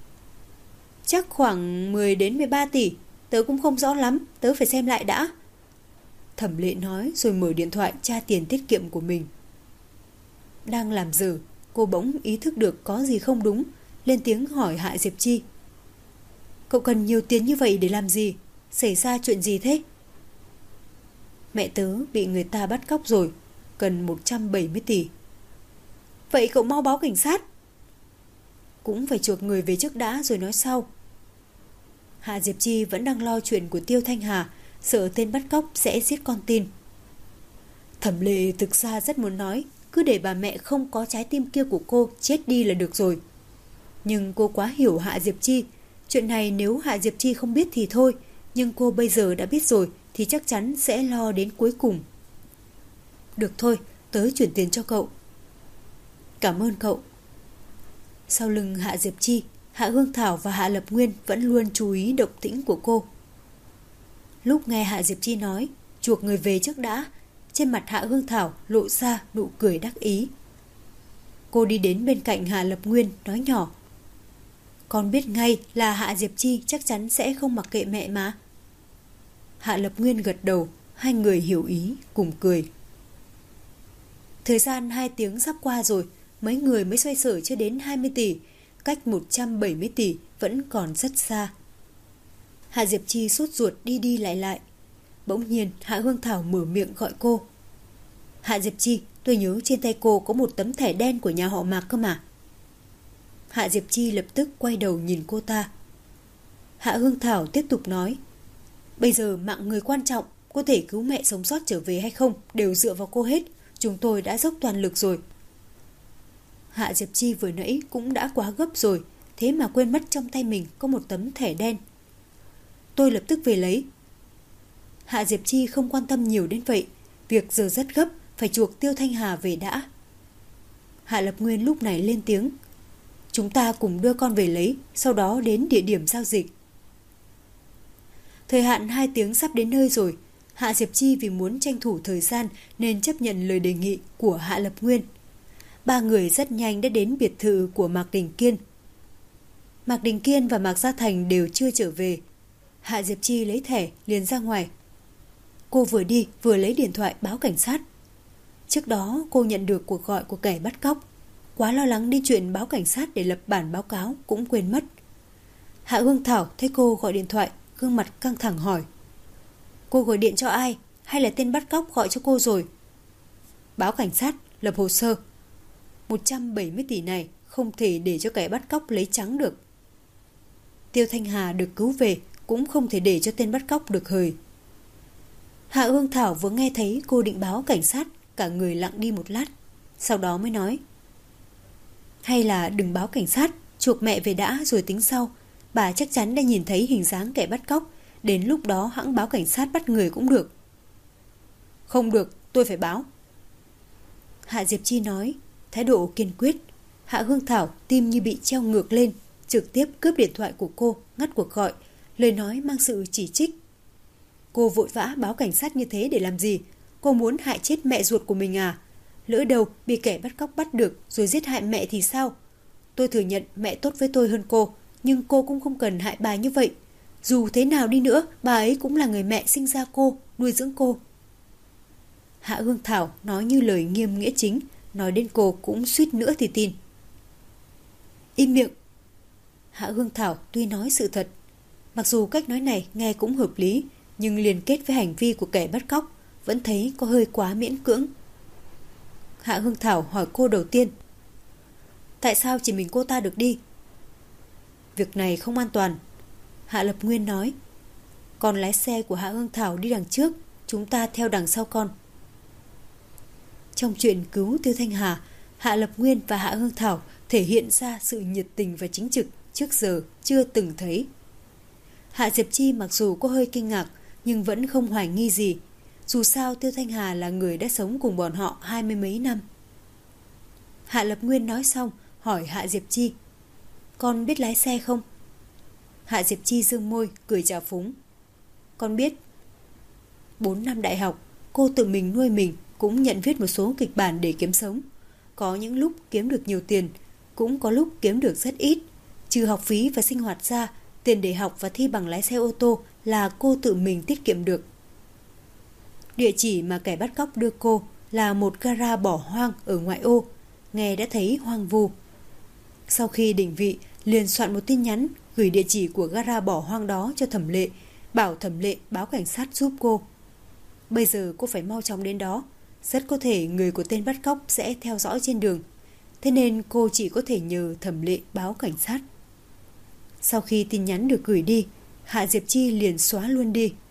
Chắc khoảng 10 đến 13 tỷ. Tớ cũng không rõ lắm, tớ phải xem lại đã. Thẩm Lệ nói rồi mở điện thoại tra tiền tiết kiệm của mình. Đang làm dở, cô bỗng ý thức được có gì không đúng, lên tiếng hỏi Hạ Diệp Chi: Cậu cần nhiều tiền như vậy để làm gì? Xảy ra chuyện gì thế? Mẹ tớ bị người ta bắt cóc rồi, cần 170 tỷ. Vậy cậu mau báo cảnh sát. Cũng phải chuộc người về trước đã rồi nói sau. Hạ Diệp Chi vẫn đang lo chuyện của Tiêu Thanh Hà, sợ tên bắt cóc sẽ giết con tin. Thẩm Lệ thực ra rất muốn nói, cứ để bà mẹ không có trái tim kia của cô chết đi là được rồi. Nhưng cô quá hiểu Hạ Diệp Chi. Chuyện này nếu Hạ Diệp Chi không biết thì thôi, nhưng cô bây giờ đã biết rồi thì chắc chắn sẽ lo đến cuối cùng. Được thôi, tớ chuyển tiền cho cậu. Cảm ơn cậu. Sau lưng Hạ Diệp Chi, Hạ Hương Thảo và Hạ Lập Nguyên vẫn luôn chú ý động tĩnh của cô. Lúc nghe Hạ Diệp Chi nói chuộc người về trước đã, trên mặt Hạ Hương Thảo lộ ra nụ cười đắc ý. Cô đi đến bên cạnh Hạ Lập Nguyên nói nhỏ: Con biết ngay là Hạ Diệp Chi chắc chắn sẽ không mặc kệ mẹ mà. Hạ Lập Nguyên gật đầu, hai người hiểu ý cùng cười. Thời gian 2 tiếng sắp qua rồi, mấy người mới xoay sở chưa đến 20 tỷ, cách 170 tỷ vẫn còn rất xa. Hạ Diệp Chi sốt ruột đi đi lại lại. Bỗng nhiên Hạ Hương Thảo mở miệng gọi cô. Hạ Diệp Chi, tôi nhớ trên tay cô có một tấm thẻ đen của nhà họ Mạc cơ mà. Hạ Diệp Chi lập tức quay đầu nhìn cô ta. Hạ Hương Thảo tiếp tục nói: Bây giờ mạng người quan trọng, có thể cứu mẹ sống sót trở về hay không đều dựa vào cô hết. Chúng tôi đã dốc toàn lực rồi. Hạ Diệp Chi vừa nãy cũng đã quá gấp rồi, thế mà quên mất trong tay mình có một tấm thẻ đen. Tôi lập tức về lấy. Hạ Diệp Chi không quan tâm nhiều đến vậy, việc giờ rất gấp, phải chuộc Tiêu Thanh Hà về đã. Hạ Lập Nguyên lúc này lên tiếng: Chúng ta cùng đưa con về lấy, sau đó đến địa điểm giao dịch. Thời hạn 2 tiếng sắp đến nơi rồi. Hạ Diệp Chi vì muốn tranh thủ thời gian nên chấp nhận lời đề nghị của Hạ Lập Nguyên. 3 người rất nhanh đã đến biệt thự của Mạc Đình Kiên. Mạc Đình Kiên và Mạc Gia Thành đều chưa trở về. Hạ Diệp Chi lấy thẻ liền ra ngoài. Cô vừa đi vừa lấy điện thoại báo cảnh sát. Trước đó cô nhận được cuộc gọi của kẻ bắt cóc, quá lo lắng đi chuyện báo cảnh sát để lập bản báo cáo cũng quên mất. Hạ Hương Thảo thấy cô gọi điện thoại, gương mặt căng thẳng hỏi: Cô gọi điện cho ai? Hay là tên bắt cóc gọi cho cô rồi? Báo cảnh sát, lập hồ sơ. 170 tỷ này không thể để cho kẻ bắt cóc lấy trắng được. Tiêu Thanh Hà được cứu về cũng không thể để cho tên bắt cóc được hời. Hạ Hương Thảo vừa nghe thấy cô định báo cảnh sát, cả người lặng đi một lát, sau đó mới nói: Hay là đừng báo cảnh sát, chuộc mẹ về đã rồi tính sau. Bà chắc chắn đã nhìn thấy hình dáng kẻ bắt cóc, đến lúc đó hẵng báo cảnh sát bắt người cũng được. Không được, tôi phải báo. Hạ Diệp Chi nói, thái độ kiên quyết. Hạ Hương Thảo tim như bị treo ngược lên, trực tiếp cướp điện thoại của cô, ngắt cuộc gọi, lời nói mang sự chỉ trích. Cô vội vã báo cảnh sát như thế để làm gì? Cô muốn hại chết mẹ ruột của mình à? Lỡ đâu bị kẻ bắt cóc bắt được rồi giết hại mẹ thì sao? Tôi thừa nhận mẹ tốt với tôi hơn cô, nhưng cô cũng không cần hại bà như vậy. Dù thế nào đi nữa, bà ấy cũng là người mẹ sinh ra cô, nuôi dưỡng cô. Hạ Hương Thảo nói như lời nghiêm nghĩa chính, nói đến cô cũng suýt nữa thì tin. Im miệng! Hạ Hương Thảo tuy nói sự thật, mặc dù cách nói này nghe cũng hợp lý, nhưng liên kết với hành vi của kẻ bắt cóc vẫn thấy có hơi quá miễn cưỡng. Hạ Hương Thảo hỏi cô đầu tiên. Tại sao chỉ mình cô ta được đi? Việc này không an toàn, Hạ Lập Nguyên nói. Còn lái xe của Hạ Hương Thảo đi đằng trước, chúng ta theo đằng sau con. Trong chuyện cứu Tiêu Thanh Hà, Hạ Lập Nguyên và Hạ Hương Thảo thể hiện ra sự nhiệt tình và chính trực trước giờ chưa từng thấy. Hạ Diệp Chi mặc dù có hơi kinh ngạc nhưng vẫn không hoài nghi gì. Dù sao Tiêu Thanh Hà là người đã sống cùng bọn họ 20 mấy năm. Hạ Lập Nguyên nói xong hỏi Hạ Diệp Chi. Con biết lái xe không? Hạ Diệp Chi dương môi cười trào phúng. Con biết. 4 năm đại học, cô tự mình nuôi mình, cũng nhận viết một số kịch bản để kiếm sống. Có những lúc kiếm được nhiều tiền, cũng có lúc kiếm được rất ít. Trừ học phí và sinh hoạt ra, tiền để học và thi bằng lái xe ô tô là cô tự mình tiết kiệm được. Địa chỉ mà kẻ bắt cóc đưa cô là một gara bỏ hoang ở ngoại ô, nghe đã thấy hoang vu. Sau khi định vị, liền soạn một tin nhắn gửi địa chỉ của gara bỏ hoang đó cho Thẩm Lệ, bảo Thẩm Lệ báo cảnh sát giúp cô. Bây giờ cô phải mau chóng đến đó, rất có thể người của tên bắt cóc sẽ theo dõi trên đường, thế nên cô chỉ có thể nhờ Thẩm Lệ báo cảnh sát. Sau khi tin nhắn được gửi đi, Hạ Diệp Chi liền xóa luôn đi.